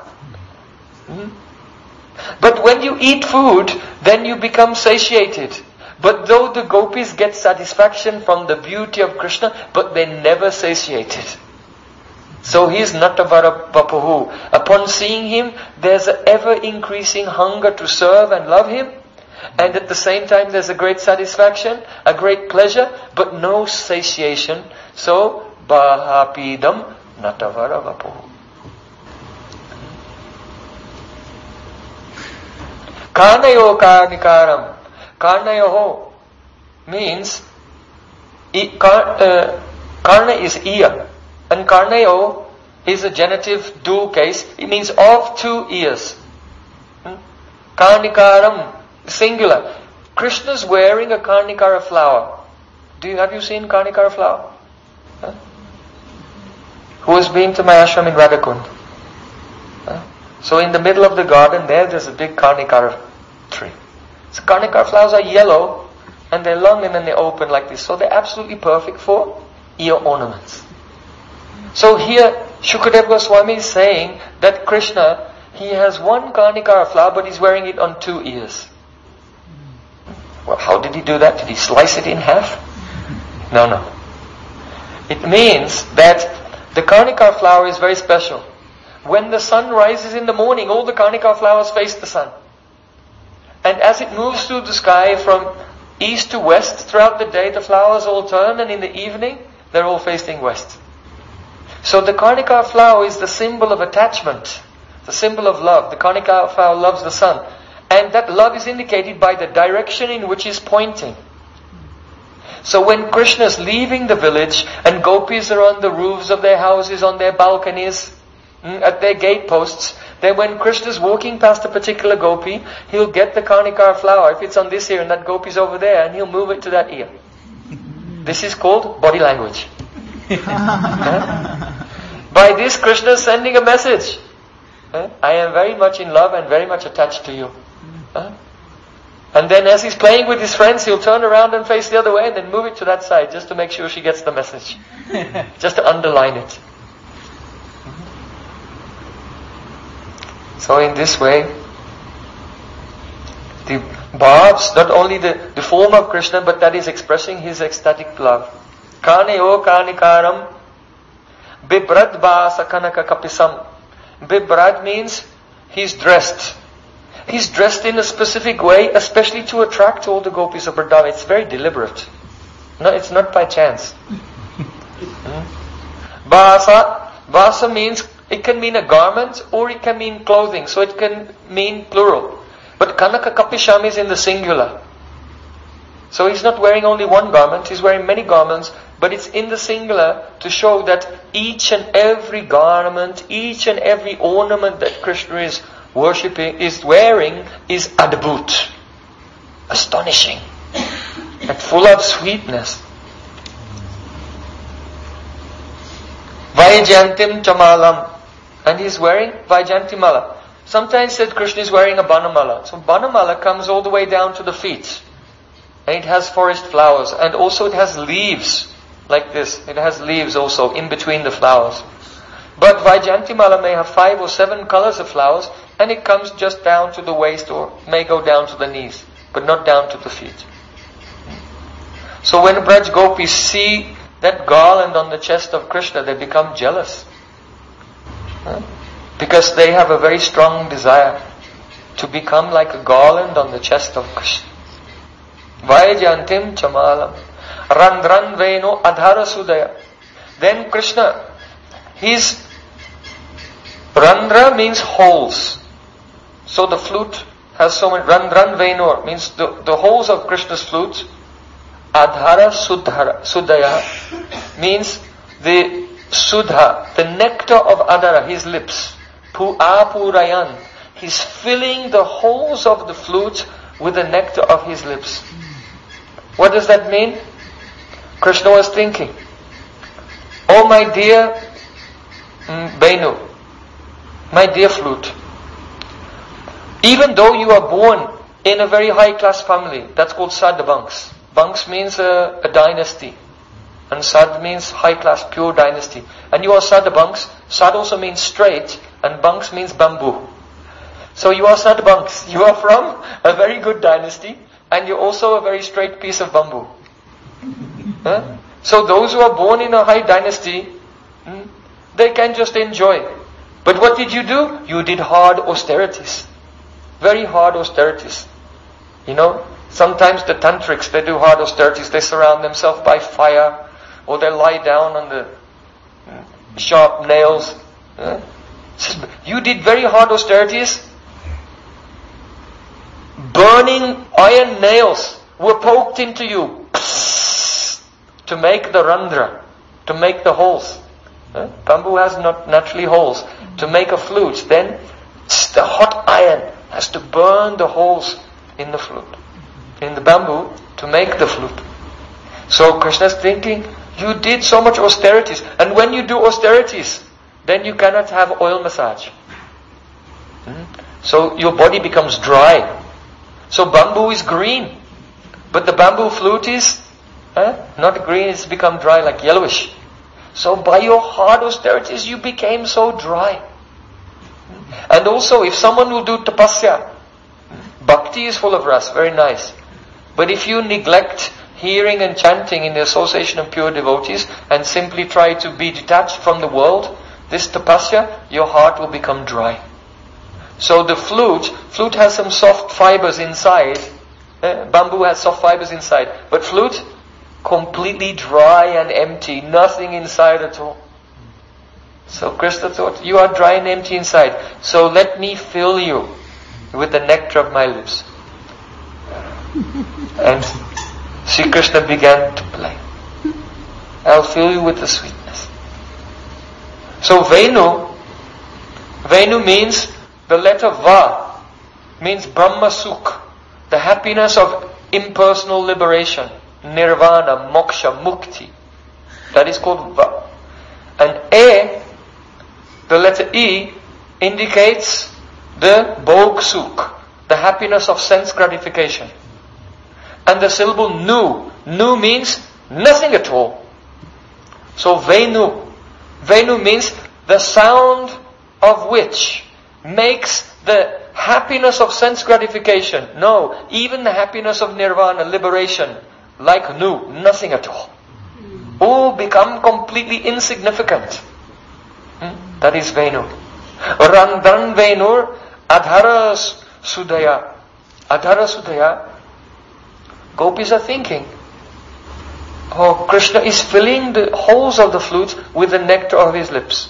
But when you eat food, then you become satiated. But though the gopis get satisfaction from the beauty of Krishna, but they're never satiated. So he is Natavara Vapuhu. Upon seeing him, there's an ever-increasing hunger to serve and love him. And at the same time, there's a great satisfaction, a great pleasure, but no satiation. So, Bahapidam Natavara Vapuhu. Karnayo Karnikaram. Karnayoho means, Karna is ear. And Karnayo is a genitive dual case. It means of 2 ears. Karnikaram, singular. Krishna's wearing a Karnikara flower. Have you seen Karnikara flower? Huh? Who has been to my ashram in Radhakund? Huh? So in the middle of the garden there's a big Karnikara tree. So Karnikara flowers are yellow and they're long and then they open like this. So they're absolutely perfect for ear ornaments. So here Shukadeva Goswami is saying that Krishna, he has one Karnikara flower but he's wearing it on 2 ears. Well, how did he do that? Did he slice it in half? No. It means that the Karnikara flower is very special. When the sun rises in the morning, all the Karnikara flowers face the sun. And as it moves through the sky from east to west, throughout the day the flowers all turn, and in the evening they're all facing west. So the Karnikara flower is the symbol of attachment, the symbol of love. The Karnikara flower loves the sun. And that love is indicated by the direction in which he's pointing. So when Krishna is leaving the village and gopis are on the roofs of their houses, on their balconies, at their gate posts, then when Krishna is walking past a particular gopi, he'll get the Karnikara flower. If it's on this ear and that gopi's over there, and he'll move it to that ear. This is called body language. By this, Krishna is sending a message. I am very much in love and very much attached to you. And then as he's playing with his friends, he'll turn around and face the other way and then move it to that side just to make sure she gets the message. Just to underline it. So in this way, the bhavs, not only the form of Krishna, but that is expressing his ecstatic love. Karnayo Karnikaram Bibrad Vasa Kanaka Kapisam. Bibrad means he's dressed. He's dressed in a specific way, especially to attract all the gopis of Vrindavan. It's very deliberate. No, it's not by chance. Vasa means, it can mean a garment or it can mean clothing. So it can mean plural. But Kanaka Kapisham is in the singular. So he's not wearing only one garment, he's wearing many garments, but it's in the singular to show that each and every garment, each and every ornament that Krishna is worshipping, is wearing, is adbhut, astonishing, and full of sweetness. Vaijantim Chamalam, and he's wearing Vaijantimala. Sometimes said Krishna is wearing a Banamala. So Banamala comes all the way down to the feet. And it has forest flowers. And also it has leaves. Like this. It has leaves also in between the flowers. But Vaijantimala may have 5 or 7 colors of flowers. And it comes just down to the waist or may go down to the knees. But not down to the feet. So when Braj Gopis see that garland on the chest of Krishna, they become jealous. Because they have a very strong desire to become like a garland on the chest of Krishna. Vaijantim Chamalam Randran Veno Adhara Sudaya. Then Krishna, his Randra means holes. So the flute has so many. Randran Veno means the holes of Krishna's flute. Adhara Sudaya means the Sudha, the nectar of Adhara, his lips. Apurayan. He's filling the holes of the flute with the nectar of his lips. What does that mean? Krishna was thinking, oh my dear Venu, my dear flute, even though you are born in a very high class family, that's called Sadbanks. Banks means a dynasty. And Sad means high class, pure dynasty. And you are Sadbanks. Sad also means straight, and Banks means bamboo. So you are Sadbanks. You are from a very good dynasty, and you're also a very straight piece of bamboo. So those who are born in a high dynasty, they can just enjoy. But what did you do? You did hard austerities. Very hard austerities. Sometimes the tantrics, they do hard austerities. They surround themselves by fire, or they lie down on the sharp nails. You did very hard austerities. Burning iron nails were poked into you to make the randra, to make the holes. Bamboo has not naturally holes. To make a flute, then the hot iron has to burn the holes in the flute, in the bamboo, to make the flute. So Krishna's thinking, you did so much austerities. And when you do austerities, then you cannot have oil massage. So your body becomes dry. So bamboo is green. But the bamboo flute is not green, it's become dry, like yellowish. So by your hard austerities, you became so dry. And also, if someone will do tapasya, bhakti is full of rasa, very nice. But if you neglect hearing and chanting in the association of pure devotees and simply try to be detached from the world, this tapasya, your heart will become dry. So the flute has some soft fibers inside. Bamboo has soft fibers inside. But flute, completely dry and empty, nothing inside at all. So Krishna thought, you are dry and empty inside, so let me fill you with the nectar of my lips. And Sri Krishna began to play. I'll fill you with the sweetness. So Venu means, the letter Va means Brahma Sukh, the happiness of impersonal liberation, Nirvana, Moksha, Mukti. That is called Va. And E, the letter E, indicates the Bhog Sukh, the happiness of sense gratification. And the syllable Nu means nothing at all. So Venu means the sound of which makes the happiness of sense gratification, no, even the happiness of nirvana, liberation, like nothing at all. All become completely insignificant. That is Venu. Randran Venur Adhara Sudaya. Adhara Sudaya. Gopis are thinking, oh, Krishna is filling the holes of the flute with the nectar of his lips.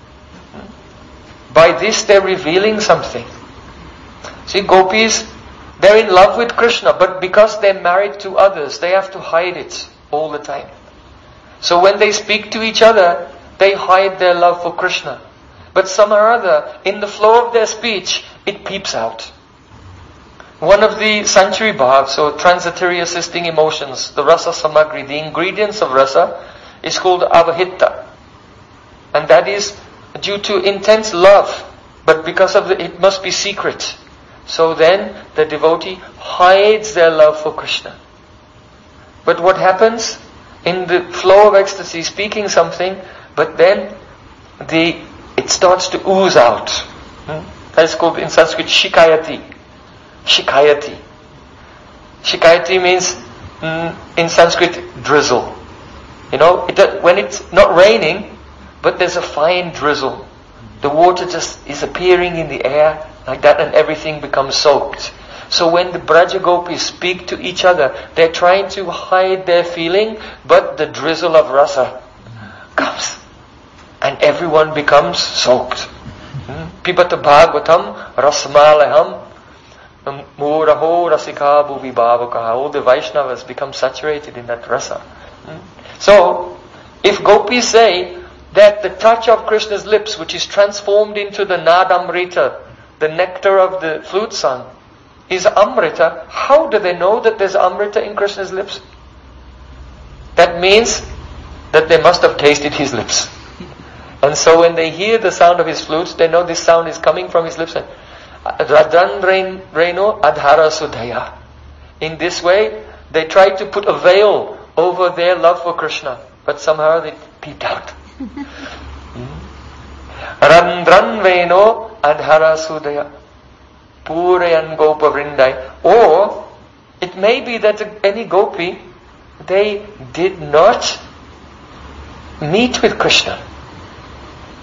By this they're revealing something. See, gopis, they're in love with Krishna, but because they're married to others, they have to hide it all the time. So when they speak to each other, they hide their love for Krishna. But somehow or other, in the flow of their speech, it peeps out. One of the Sanchari Bhavs, so transitory assisting emotions, the rasa samagri, the ingredients of rasa, is called avahita. And that is due to intense love, but because of it must be secret. So then the devotee hides their love for Krishna. But what happens? In the flow of ecstasy, speaking something, but then it starts to ooze out. That is called in Sanskrit shikayati. Shikayati. Shikayati means in Sanskrit drizzle. When it's not raining, but there's a fine drizzle. The water just is appearing in the air like that, and everything becomes soaked. So when the Braja Gopis speak to each other, they're trying to hide their feeling, but the drizzle of rasa comes. And everyone becomes soaked. Pibata Bhagavatam Rasmalaham Muraho Rasika Bhuvi Bhavakaha. All the Vaishnavas become saturated in that rasa. So, if gopis say that the touch of Krishna's lips, which is transformed into the Nadamrita, the nectar of the flute song, is Amrita, how do they know that there's Amrita in Krishna's lips? That means that they must have tasted his lips. And so when they hear the sound of his flutes, they know this sound is coming from his lips. Radhan Reno Adhara Sudhaya. In this way, they try to put a veil over their love for Krishna, but somehow they peeped out. Randran Veno Adhara Sudhaya Purayan Gopa Vrindai. Or it may be that any gopi, they did not meet with Krishna.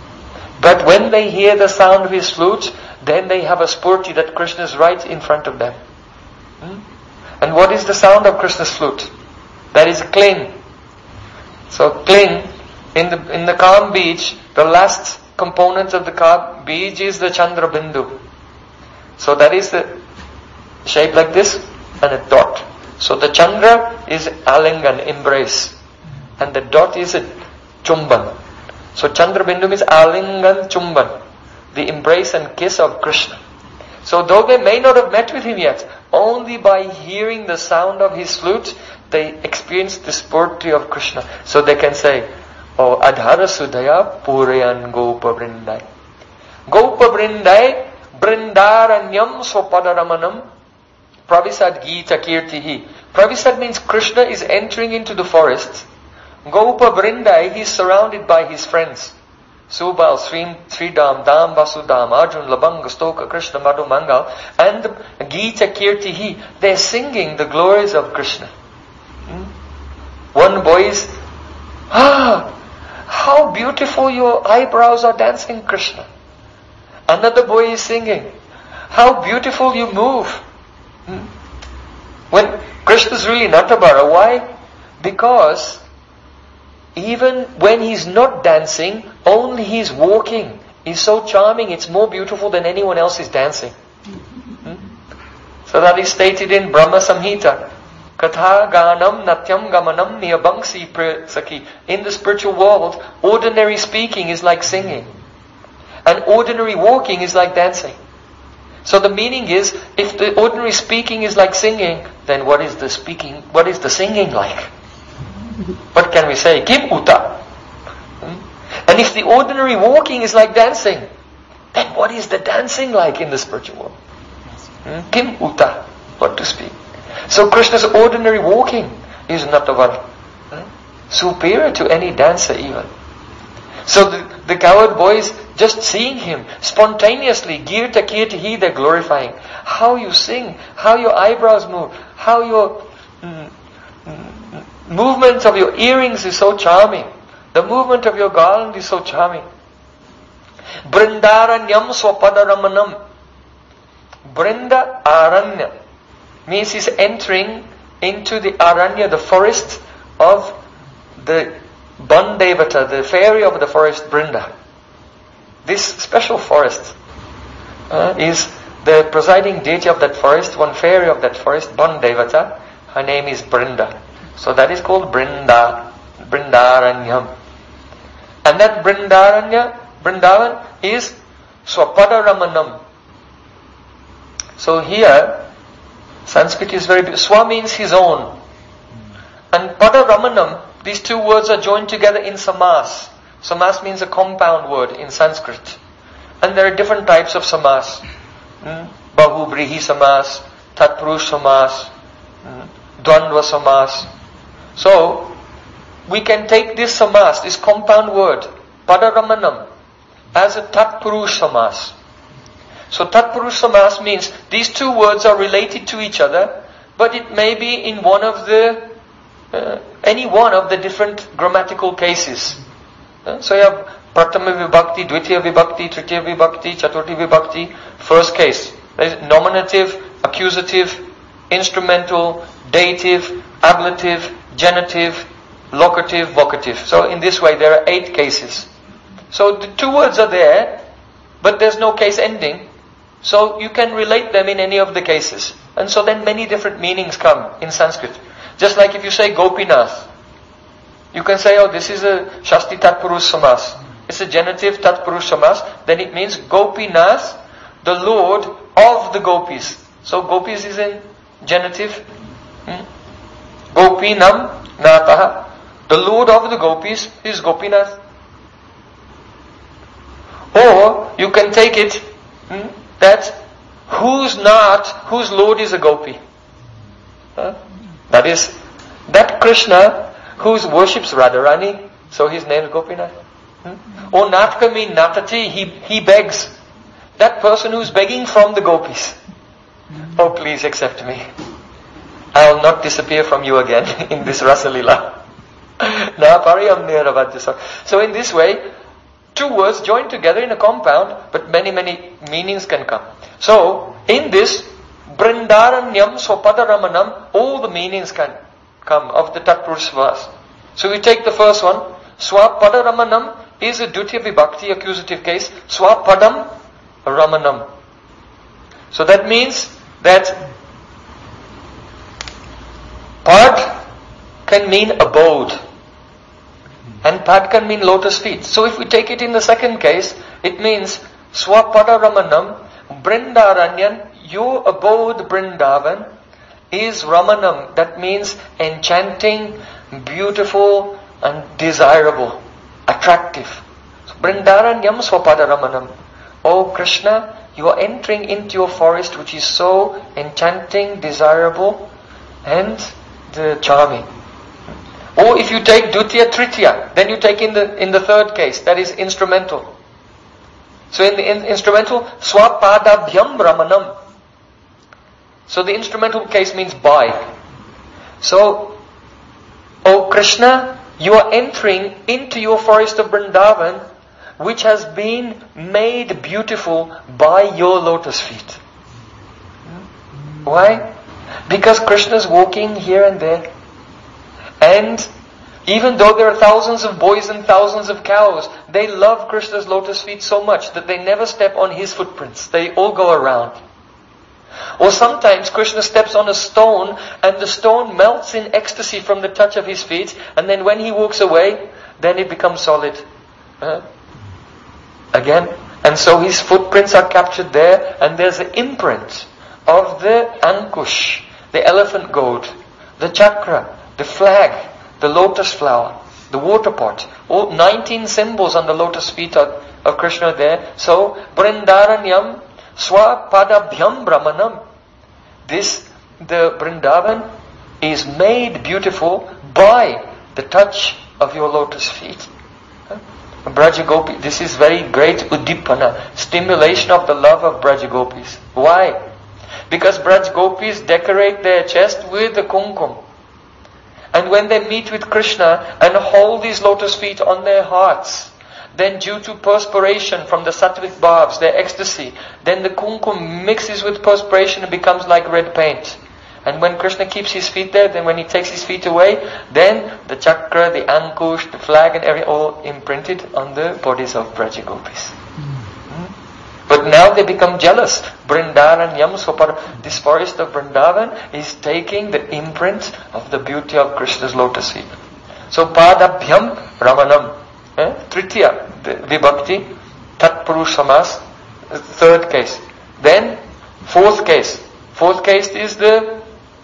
But when they hear the sound of his flute, then they have a spurti that Krishna is right in front of them. And what is the sound of Krishna's flute? That is cling. So cling, in the calm beach, the last component of the calm beach is the Chandra Bindu. So that is the shape like this and a dot. So the Chandra is Alingan, embrace. And the dot is a Chumban. So Chandra Bindu means Alingan Chumban, the embrace and kiss of Krishna. So though they may not have met with him yet, only by hearing the sound of his flute, they experience the spurti of Krishna. So they can say, "Oh, Adhara Sudaya Purayan Gopa Brindai." Gopa Brindai Brindaranyam Swapadaramanam Pravisad Gita Kirtihi. Pravisad means Krishna is entering into the forest. Gopa Brindai, he is surrounded by his friends. Subal, Sridham, Dham, Vasudham, Arjun, Labanga, Stoka, Krishna, Madhu, Mangal, and Gita Kirtihi. They are singing the glories of Krishna. One boy is, how beautiful your eyebrows are dancing, Krishna. Another boy is singing, how beautiful you move. When Krishna is really Natabara, why? Because even when he's not dancing, only he's walking is so charming, it's more beautiful than anyone else is dancing. So that is stated in Brahma Samhita. Katha ganam natyam gamanam niyabangsi sakhi. In the spiritual world, ordinary speaking is like singing. And ordinary walking is like dancing. So the meaning is, if the ordinary speaking is like singing, then what is the singing like? What can we say? Kim uta. And if the ordinary walking is like dancing, then what is the dancing like in the spiritual world? Kim uta. What to speak? So Krishna's ordinary walking is Natavar. Superior to any dancer even. So the cowherd boys, just seeing him spontaneously, Girta Kirtihi, they're glorifying. How you sing, how your eyebrows move, how your movement of your earrings is so charming. The movement of your garland is so charming. Brindaranyam swapadaramanam. Brinda Aranya means he's entering into the Aranya, the forest of the Bandevata, the fairy of the forest Brinda. This special forest is the presiding deity of that forest, one fairy of that forest, Bandevata. Her name is Brinda. So that is called Brindaranyam. And that Brindavan is Swapadaramanam. So here, Sanskrit is very big. Swa means his own. And Padaramanam, these two words are joined together in samas. Samas means a compound word in Sanskrit. And there are different types of samas. Bahubrihi samas, Tatpurush samas, Dvandva samas. So, we can take this samas, this compound word, Padaramanam, as a Tatpurush samas. So Tatpurush samas means these two words are related to each other, but it may be in one of the any one of the different grammatical cases. So you have Pratama Vibhakti, Dvitiya Vibhakti, Tritiya Vibhakti, Chaturthi Vibhakti. First case, there is nominative, accusative, instrumental, dative, ablative, genitive, locative, vocative. So in this way there are 8 cases. So the two words are there, but there's no case ending. So you can relate them in any of the cases. And so then many different meanings come in Sanskrit. Just like if you say Gopinath, you can say, oh, this is a Shasti Tatpurush Samas. It's a genitive Tatpurush Samas. Then it means Gopinath, the Lord of the Gopis. So Gopis is in genitive. Gopinam Nataha. The Lord of the Gopis is Gopinath. Or you can take it that whose Lord is a Gopi. That is, that Krishna who worships Radharani, so his name is Gopinath. Or Natka means Natati, he begs. That person who's begging from the Gopis. Oh, please accept me. I will not disappear from you again in this Rasa Lila. So in this way, two words joined together in a compound, but many meanings can come. So, in this, Brindaranyam Swapadaramanam, all the meanings can come of the Tatpurush verse. So we take the first one. Swapadaramanam is a Dutya Vibhakti, accusative case. Swapadam Ramanam. So that means that Pad can mean abode. And Pad can mean lotus feet. So if we take it in the second case, it means Swapadaramanam, Brindaranyan, your abode Brindavan is Ramanam. That means enchanting, beautiful and desirable, attractive. So, Brindaranyam Swapadaramanam. Oh Krishna, you are entering into your forest which is so enchanting, desirable and charming. Or if you take Dutya Tritiya, then you take in the third case, that is instrumental. So in the instrumental, Swapadabhyam Ramanam. So the instrumental case means by. So, O Krishna, you are entering into your forest of Vrindavan, which has been made beautiful by your lotus feet. Why? Because Krishna is walking here and there. And even though there are thousands of boys and thousands of cows, they love Krishna's lotus feet so much that they never step on his footprints. They all go around. Or sometimes Krishna steps on a stone and the stone melts in ecstasy from the touch of his feet, and then when he walks away, then it becomes solid. Again. And so his footprints are captured there, and there's an imprint of the ankush, the elephant goad, the chakra, the flag, the lotus flower, the water pot. All 19 symbols on the lotus feet of Krishna there. So, Brindaranyam Swapadabhyam Brahmanam. The Vrindavan is made beautiful by the touch of your lotus feet. Brajagopi, this is very great udipana, stimulation of the love of Brajagopis. Why? Because Brajagopis decorate their chest with the kumkum. And when they meet with Krishna and hold these lotus feet on their hearts, then due to perspiration from the sattvic bhavs, their ecstasy, then the kumkum mixes with perspiration and becomes like red paint. And when Krishna keeps his feet there, then when he takes his feet away, then the chakra, the ankush, the flag and everything all imprinted on the bodies of Brajagopis. But now they become jealous. Brindaranyam Swapar, this forest of Vrindavan is taking the imprint of the beauty of Krishna's lotus feet. So Padabhyam Ramanam. Tritiya, the Vibhakti, Tatpurush Samas, third case. Then, fourth case. Fourth case is the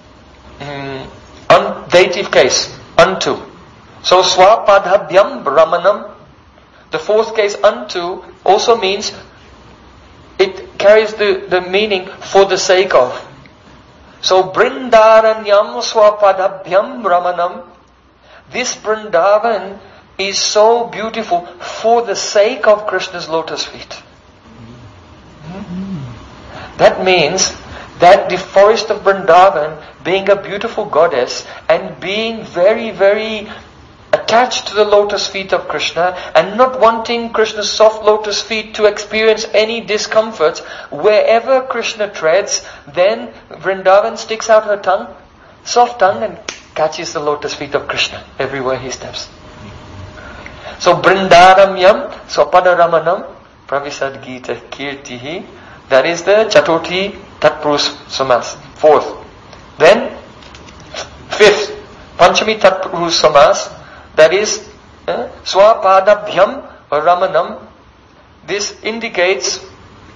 dative case, unto. So, Swapadabhyam Ramanam, the fourth case, unto, also means, it carries the meaning for the sake of. So, Brindaranyam Swapadabhyam Ramanam, this Vrindavan is so beautiful for the sake of Krishna's lotus feet. That means that the forest of Vrindavan, being a beautiful goddess and being very, very attached to the lotus feet of Krishna and not wanting Krishna's soft lotus feet to experience any discomfort, wherever Krishna treads, then Vrindavan sticks out her tongue, soft tongue, and catches the lotus feet of Krishna everywhere he steps. So Brindaramyam Swapadaramanam Pravisad Gita Kirtihi, that is the Chaturthi Tatpurush Samas, fourth. Then fifth, Panchami Tatpurush Samas, that is Swapadabhyam Ramanam. This indicates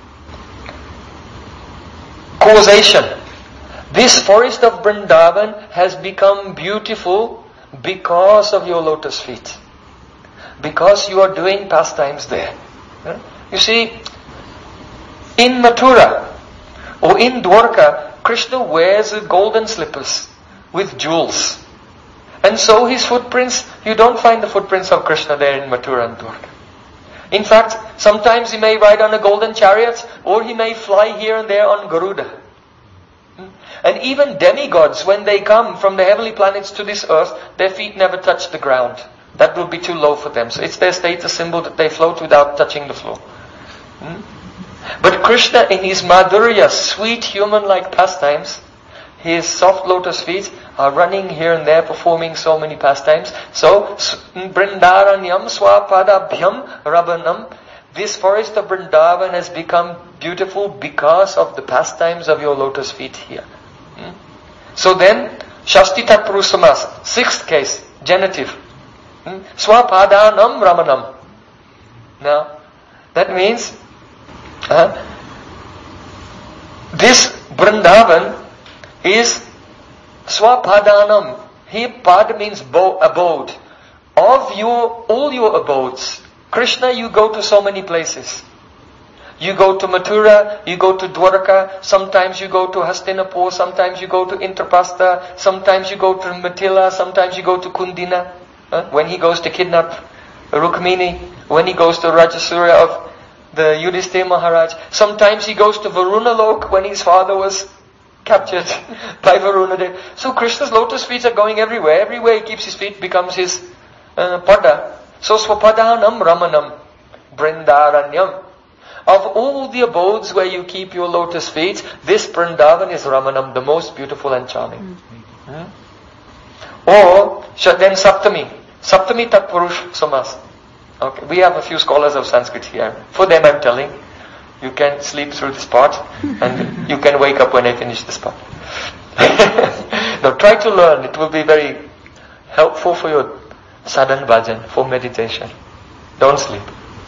causation. This forest of Vrindavan has become beautiful because of your lotus feet. Because you are doing pastimes there. You see, in Mathura or in Dwarka, Krishna wears golden slippers with jewels. And so his footprints, you don't find the footprints of Krishna there in Mathura and Dwarka. In fact, sometimes he may ride on a golden chariot or he may fly here and there on Garuda. And even demigods, when they come from the heavenly planets to this earth, their feet never touch the ground. That will be too low for them. So it's their status symbol that they float without touching the floor. But Krishna, in his madhurya, sweet human-like pastimes, his soft lotus feet are running here and there, performing so many pastimes. So, Brindaranyam Swapadabhyam Rabanam, this forest of Vrindavan has become beautiful because of the pastimes of your lotus feet here. So then, Shashti Tatpurusamas, sixth case, genitive. Swapadanam Ramanam. Now, that means, this Vrindavan is Swapadanam. Here, pad means abode. Of all your abodes, Krishna, you go to so many places. You go to Mathura, you go to Dwarka, sometimes you go to Hastinapur, sometimes you go to Indraprastha, sometimes you go to Mithila, sometimes you go to Kundina. When he goes to kidnap Rukmini, when he goes to Rajasuya of the Yudhishthira Maharaj, sometimes he goes to Varunalok when his father was captured by Varuna. So Krishna's lotus feet are going everywhere. Everywhere he keeps his feet becomes his pada. So Swapadanam Ramanam Brindaranyam. Of all the abodes where you keep your lotus feet, this Vrindavan is Ramanam, the most beautiful and charming. Or then Saptami. Saptami Tatpurush Samas. Okay, we have a few scholars of Sanskrit here. For them I'm telling, you can sleep through this part and you can wake up when I finish this part. Now try to learn. It will be very helpful for your sadhan bhajan, for meditation. Don't sleep.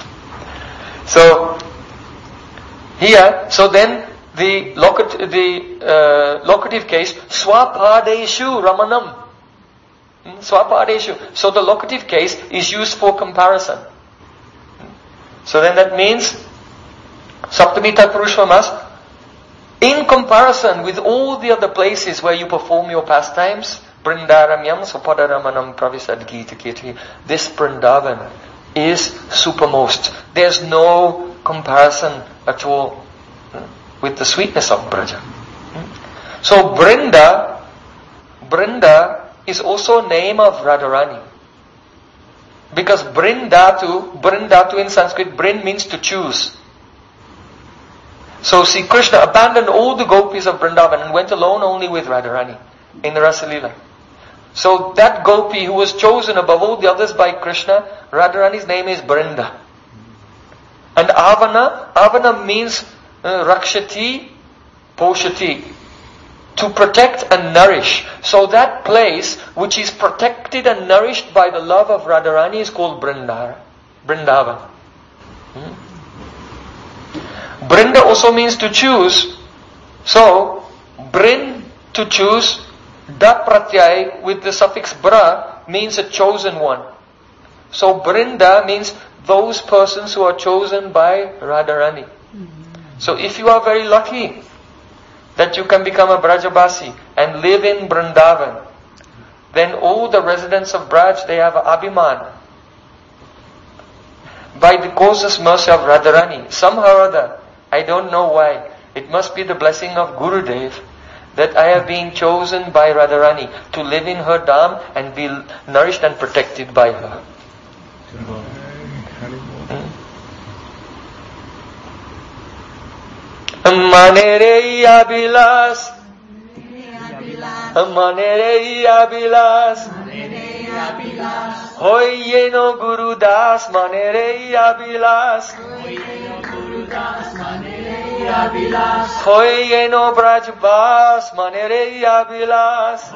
So here, so then the locative case, Swapadeshu Ramanam. Swapadeshu. So the locative case is used for comparison. So then that means Saptami Tatpurushvamas, in comparison with all the other places where you perform your pastimes, Brindaramyam Swapadaramanam Pravisad Gita Kirti, this Vrindavan is supermost. There's no comparison at all with the sweetness of Braja. So Brinda is also a name of Radharani. Because Brindatu in Sanskrit, Brind means to choose. So see, Krishna abandoned all the gopis of Vrindavan and went alone only with Radharani in the Rasa Leela. So that gopi who was chosen above all the others by Krishna, Radharani's name is Brinda. And Avana means Rakshati, Poshati, to protect and nourish. So that place which is protected and nourished by the love of Radharani is called Brindavan. Brinda also means to choose. So, Brin, to choose, Da Pratyay with the suffix Bra means a chosen one. So Brinda means those persons who are chosen by Radharani. So if you are very lucky that you can become a Brajabasi and live in Vrindavan, then all the residents of Braj, they have Abhiman. By the causeless mercy of Radharani, somehow or other, I don't know why, it must be the blessing of Gurudev that I have been chosen by Radharani to live in her dham and be nourished and protected by her. Manere Abhilas, Manere Abhilas, Hoye no Guru Das, Manere Abhilas, Hoye no Brajbas, Manere Abhilas.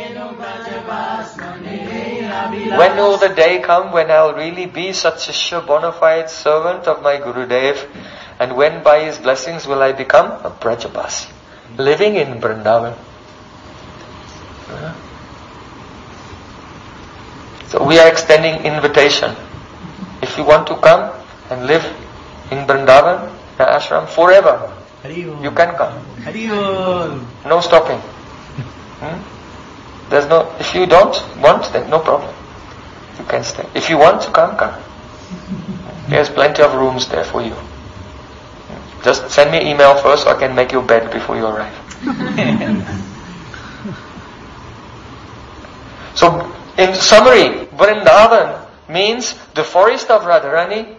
When will the day come when I'll really be such a bona fide servant of my Gurudev? And when by his blessings will I become a Brajabasi, living in Vrindavan? So we are extending invitation. If you want to come and live in Vrindavan, the ashram forever, you can come. No stopping. There's no. If you don't want, then no problem. You can stay. If you want to come, come. There's plenty of rooms there for you. Just send me an email first, so I can make your bed before you arrive. So, in summary, Vrindavan means the forest of Radharani,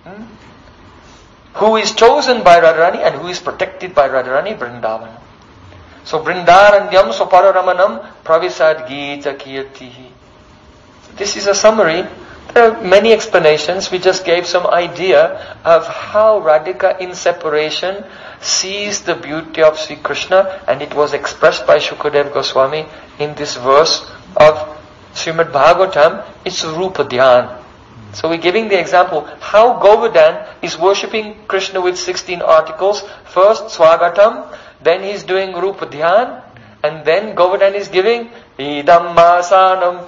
who is chosen by Radharani and who is protected by Radharani, Vrindavan. So Vrindaranyam Swapararamanam Pravisad Gita Kirtihi. This is a summary. There are many explanations. We just gave some idea of how Radhika in separation sees the beauty of Sri Krishna, and it was expressed by Shukadev Goswami in this verse of Srimad Bhagavatam. It's Rupa Dhyan. So we're giving the example how Govardhan is worshipping Krishna with 16 articles. First Swagatam, then he's doing Rupa Dhyan, and then Govardhan is giving Idam Asanam.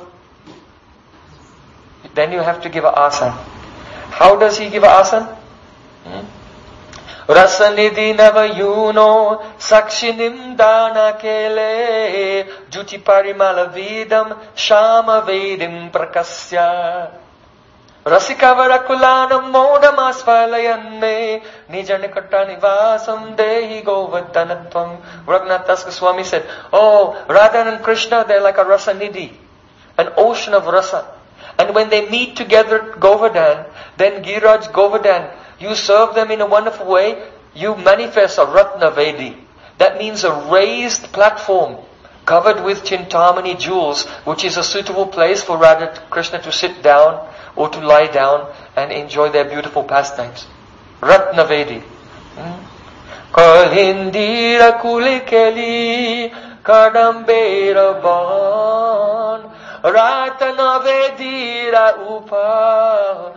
Then you have to give an asan. How does he give an asan? Rasanidhi navayuno sakshinim dana kele juti parimala vidam shama vedim prakasya rasikavarakulanam modamasvalayan me nijanakata nivasam dehi govardhanatvam. Raghunath Das Goswami said, oh, Radha and Krishna, they're like a rasanidhi, an ocean of rasa. And when they meet together at Govardhan, then Giriraj Govardhan, you serve them in a wonderful way. You manifest a Ratna Vedi. That means a raised platform covered with Chintamani jewels, which is a suitable place for Radha Krishna to sit down or to lie down and enjoy their beautiful pastimes. Ratna Vedi. Kalindira kulikeli kadambera ban Ratna Vedira upa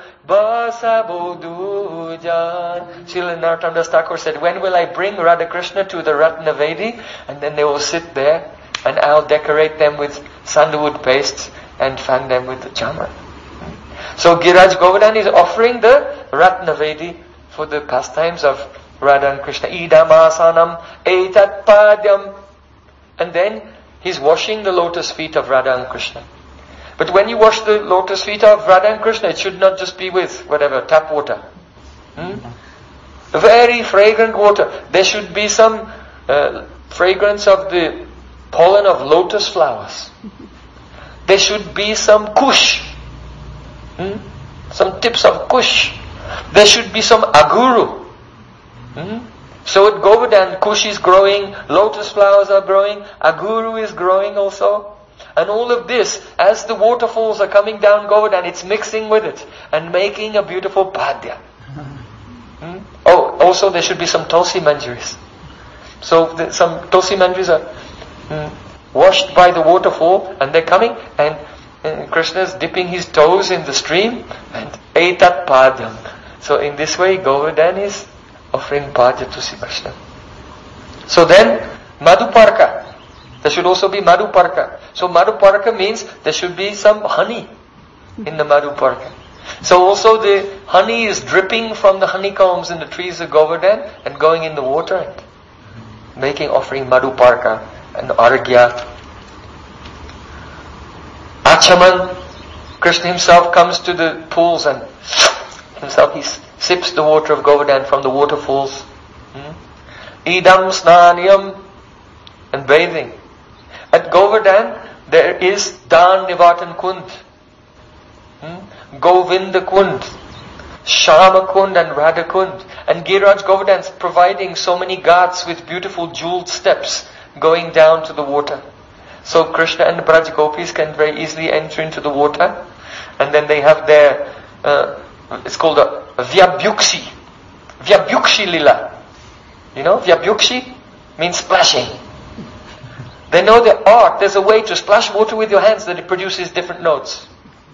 basabodujan. Srila Narottam Das Thakur said, when will I bring Radha Krishna to the Ratna Vedi? And then they will sit there and I'll decorate them with sandalwood pastes and fan them with the chamar. So Giriraj Govardhan is offering the Ratna Vedi for the pastimes of Radha and Krishna. Idam asanam etat padyam. And then he's washing the lotus feet of Radha and Krishna. But when you wash the lotus feet of Radha and Krishna, it should not just be with tap water. Very fragrant water. There should be some fragrance of the pollen of lotus flowers. There should be some kush. Some tips of kush. There should be some aguru. So at Govardhan, kush is growing, lotus flowers are growing, aguru is growing also. And all of this, as the waterfalls are coming down Govardhan, it's mixing with it and making a beautiful padya. Oh, also there should be some tulsi manjaris. So some tulsi manjaris are washed by the waterfall and they're coming and Krishna is dipping his toes in the stream and etat padyam. So in this way Govardhan is offering padya to Sri Krishna. So then Madhuparka. There should also be Madhuparka. So Madhuparka means there should be some honey in the Madhuparka. So also the honey is dripping from the honeycombs in the trees of Govardhan and going in the water and offering Madhuparka and Argya. Achaman, Krishna himself comes to the pools and himself he sips the water of Govardhan from the waterfalls. Idam snaniyam, and bathing. At Govardhan there is Dan Nivatan Kund, Govinda Kund, Shama Kund and Radha Kund. And Giriraj Govardhan is providing so many ghats with beautiful jeweled steps going down to the water. So Krishna and the Braj Gopis can very easily enter into the water. And then they have their, it's called a Vyabhyukshi. Vyabhyukshi Lila. You know, Vyabhyukshi means splashing. They know the art. There's a way to splash water with your hands that it produces different notes.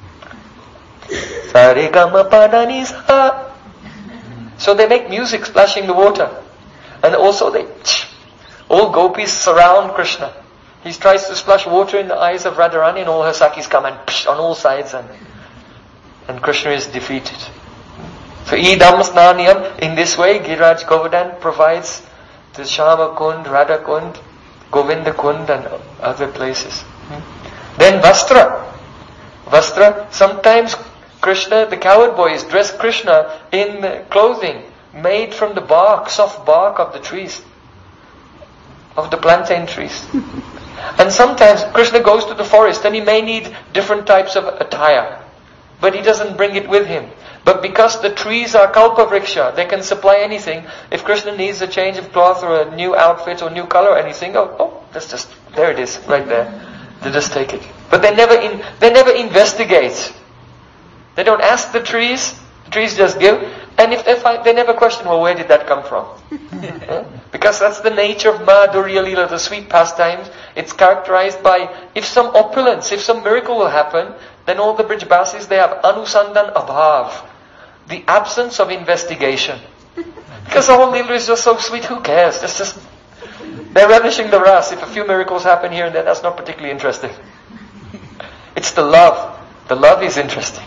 So they make music splashing the water. And also all gopis surround Krishna. He tries to splash water in the eyes of Radharani and all her sakis come and on all sides and Krishna is defeated. So Idam Snaniyam, in this way Giriraj Govardhan provides the Shama Kund, Radha Kund, Govinda Kund and other places. Then Vastra. Vastra, sometimes Krishna, the cowherd boys, dress Krishna in clothing made from the bark, soft bark of the trees, of the plantain trees. And sometimes Krishna goes to the forest and he may need different types of attire. but he doesn't bring it with him. But because the trees are kalpavriksha, they can supply anything. If Krishna needs a change of cloth or a new outfit or new color or anything, that's just, there it is, right there. They just take it. But they never investigate. They don't ask the trees just give. And if they find, they never question, well, where did that come from? Yeah? Because that's the nature of Madhurya Leela, the sweet pastimes. It's characterized by, if some opulence, if some miracle will happen, then all the Brijbasis, they have anusandan abhav, the absence of investigation. Because the whole Leela is just so sweet, who cares? They're relishing the ras. If a few miracles happen here and there, that's not particularly interesting. It's the love. The love is interesting.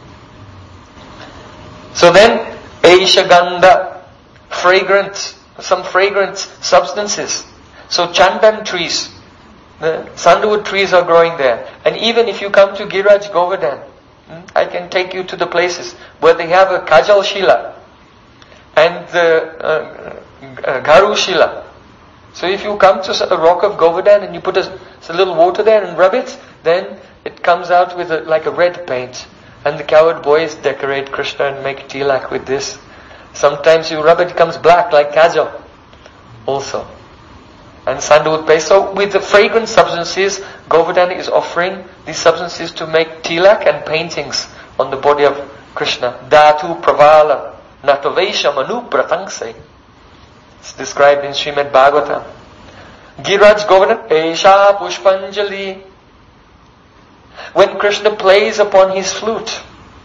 So then, Aisha Gandha, some fragrant substances. So Chandan trees, the sandalwood trees are growing there. And even if you come to Giraj Govardhan, I can take you to the places where they have a Kajal Shila and the Gharu Shila. So if you come to a rock of Govardhan and you put a little water there and rub it, then it comes out with like a red paint. And the cowherd boys decorate Krishna and make tilak with this. Sometimes you rub it, it comes black like kajal also. And sandalwood paste. So with the fragrant substances, Govardhan is offering these substances to make tilak and paintings on the body of Krishna. Dhatu pravala natavesha manu pratangse. It's described in Srimad Bhagavatam. Giraj Govardhan, Esha Pushpanjali. When Krishna plays upon his flute,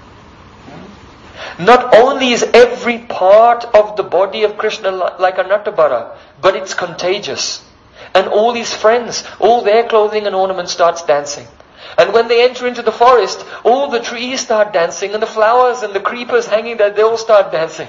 not only is every part of the body of Krishna like a Nattabara, but it's contagious. And all his friends, all their clothing and ornaments starts dancing. And when they enter into the forest, all the trees start dancing, and the flowers and the creepers hanging there, they all start dancing.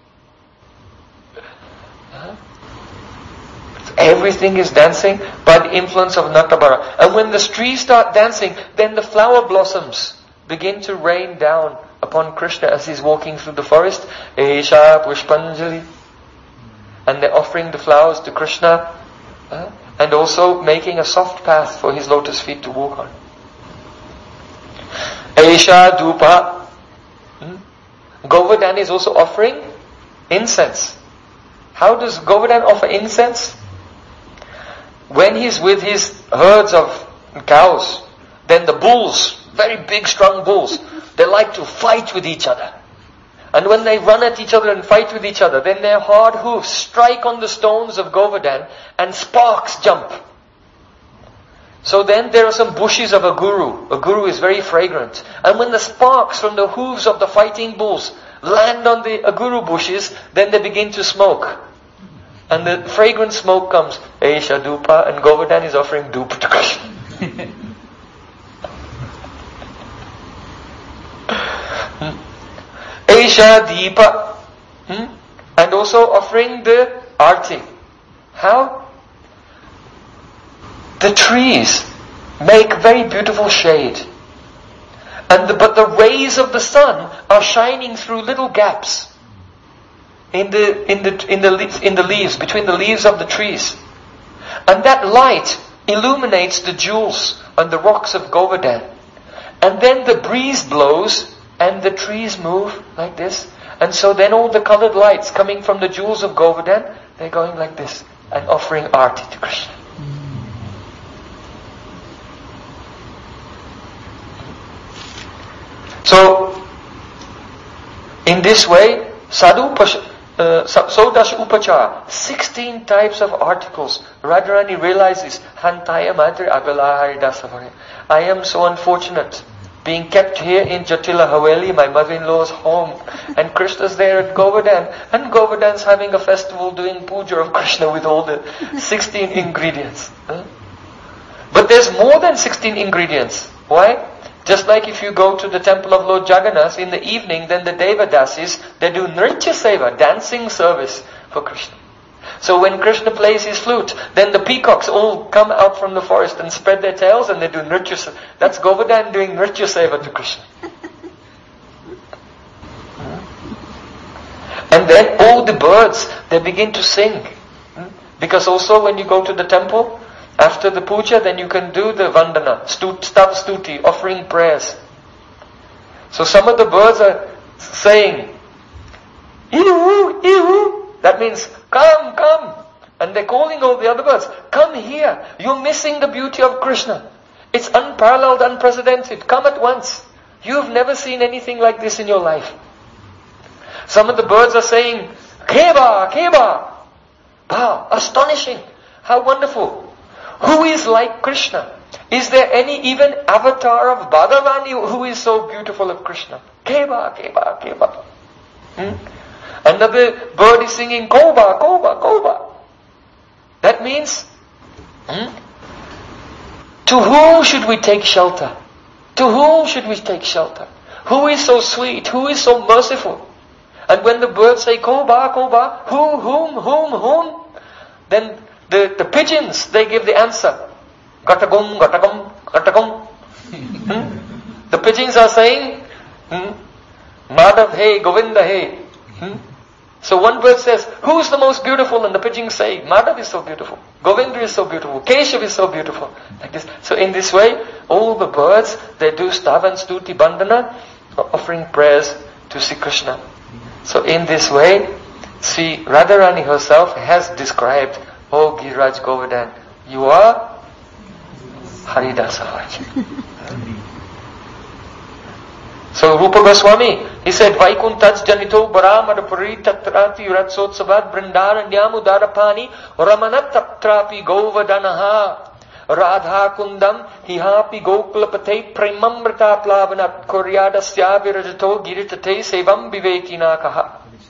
Everything is dancing by the influence of Nattabara. And when the trees start dancing, then the flower blossoms begin to rain down upon Krishna as he's walking through the forest. Esha Pushpanjali. And they're offering the flowers to Krishna. And also making a soft path for his lotus feet to walk on. Esha Dhupa. Govardhan is also offering incense. How does Govardhan offer incense? When he's with his herds of cows, then the bulls, very big strong bulls, they like to fight with each other. And when they run at each other and fight with each other, then their hard hoofs strike on the stones of Govardhan and sparks jump. So then there are some bushes of aguru. Aguru is very fragrant. And when the sparks from the hooves of the fighting bulls land on the aguru bushes, then they begin to smoke. And the fragrant smoke comes. Esha Dhupa, and Govardhan is offering Dhupa to Krishna. Esha Deepa. And also offering the Arti. How? The trees make very beautiful shade. But the rays of the sun are shining through little gaps in the leaves, between the leaves of the trees. And that light illuminates the jewels on the rocks of Govardhan. And then the breeze blows and the trees move like this. And so then all the colored lights coming from the jewels of Govardhan, they're going like this and offering arti to Krishna. So, in this way, Sodash Upachara, 16 types of articles. Radharani realizes, Hantaya Madri Agalahari Dasavare. I am so unfortunate, being kept here in Jatila Haveli, my mother-in-law's home, and Krishna's there at Govardhan, and Govardhan's having a festival doing puja of Krishna with all the 16 ingredients. But there's more than 16 ingredients. Why? Just like if you go to the temple of Lord Jagannath in the evening, then the Devadasis, they do Nritya Seva, dancing service for Krishna. So when Krishna plays his flute, then the peacocks all come out from the forest and spread their tails and they do Nritya Seva. That's Govardhan doing Nritya Seva to Krishna. And then all the birds, they begin to sing. Because also when you go to the temple, after the puja, then you can do the vandana, stav stuti, offering prayers. So some of the birds are saying, "Ew, ew." That means, "Come, come." And they're calling all the other birds, "Come here. You're missing the beauty of Krishna. It's unparalleled, unprecedented. Come at once. You've never seen anything like this in your life." Some of the birds are saying, "Keba, Keba." Wow, astonishing. How wonderful. Who is like Krishna? Is there any even avatar of Bhagavani who is so beautiful of Krishna? Keba, Keba, Keba. Another bird is singing, "Koba, Koba, Koba." That means, to whom should we take shelter? To whom should we take shelter? Who is so sweet? Who is so merciful? And when the birds say, "Koba, Koba," whom? Then the pigeons, they give the answer. "Gatagum, gatagum, gatagum." The pigeons are saying, "Madhav hey, Govinda hey." So one bird says, "Who's the most beautiful?" And the pigeons say, "Madhav is so beautiful. Govinda is so beautiful. Keshav is so beautiful." Like this. So in this way, all the birds, they do stavan, stuti, bandhana, offering prayers to Sri Krishna. So in this way, Sri Radharani herself has described, "Oh Giriraj Govardhan, you are Haridasavaj." So Rupa Goswami, he said, "Vaikuntaj janito baramad tatrati ratsotsavad brindaranyam udarapani ramanat tatrapi govardhanaha radha kundam hihapi gokulapate premamrita plavanat koryadasya virajato giritate sevam vivekinakaha."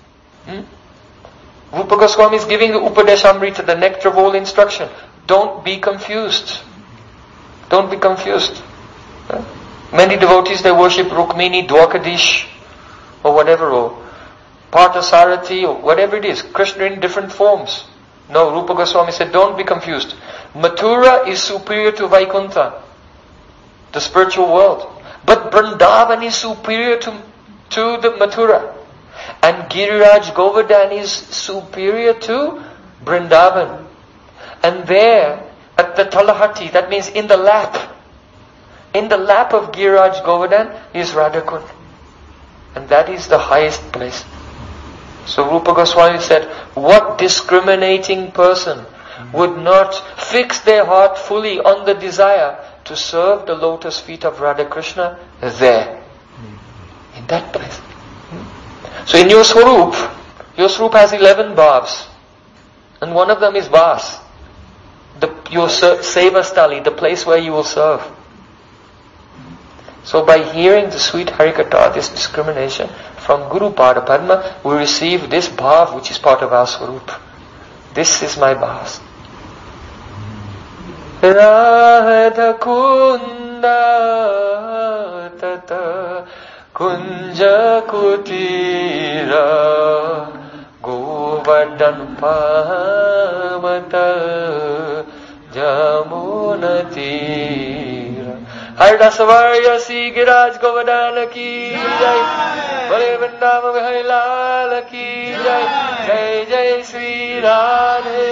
Rupa Goswami is giving the Upadeshamrita, the nectar of all instruction. Don't be confused. Don't be confused. Many devotees, they worship Rukmini, Dwakadish, or whatever, or Parthasarathi, or whatever it is. Krishna in different forms. No, Rupa Goswami said, don't be confused. Mathura is superior to Vaikuntha, the spiritual world. But Vrindavan is superior to the Mathura. And Giriraj Govardhan is superior to Vrindavan. And there, at the Talahati, that means in the lap of Giriraj Govardhan is Radhakund. And that is the highest place. So Rupa Goswami said, what discriminating person would not fix their heart fully on the desire to serve the lotus feet of Radha Krishna there, in that place. So in your Swarup has 11 bhavs, and one of them is Vas, your Seva Stali, the place where you will serve. So by hearing the sweet Harikatha, this discrimination from Guru Pada Padma, we receive this bhav which is part of our Swarup. This is my bhav. Radha Kunda Tata Kunja Kutira Govardhan Pamata Jamunatira. Haridasavarya Sri Giriraj Govardhan ki jai, Bale Vrindavan Bihari Lal ki jai, Jai Jai Sri Radhe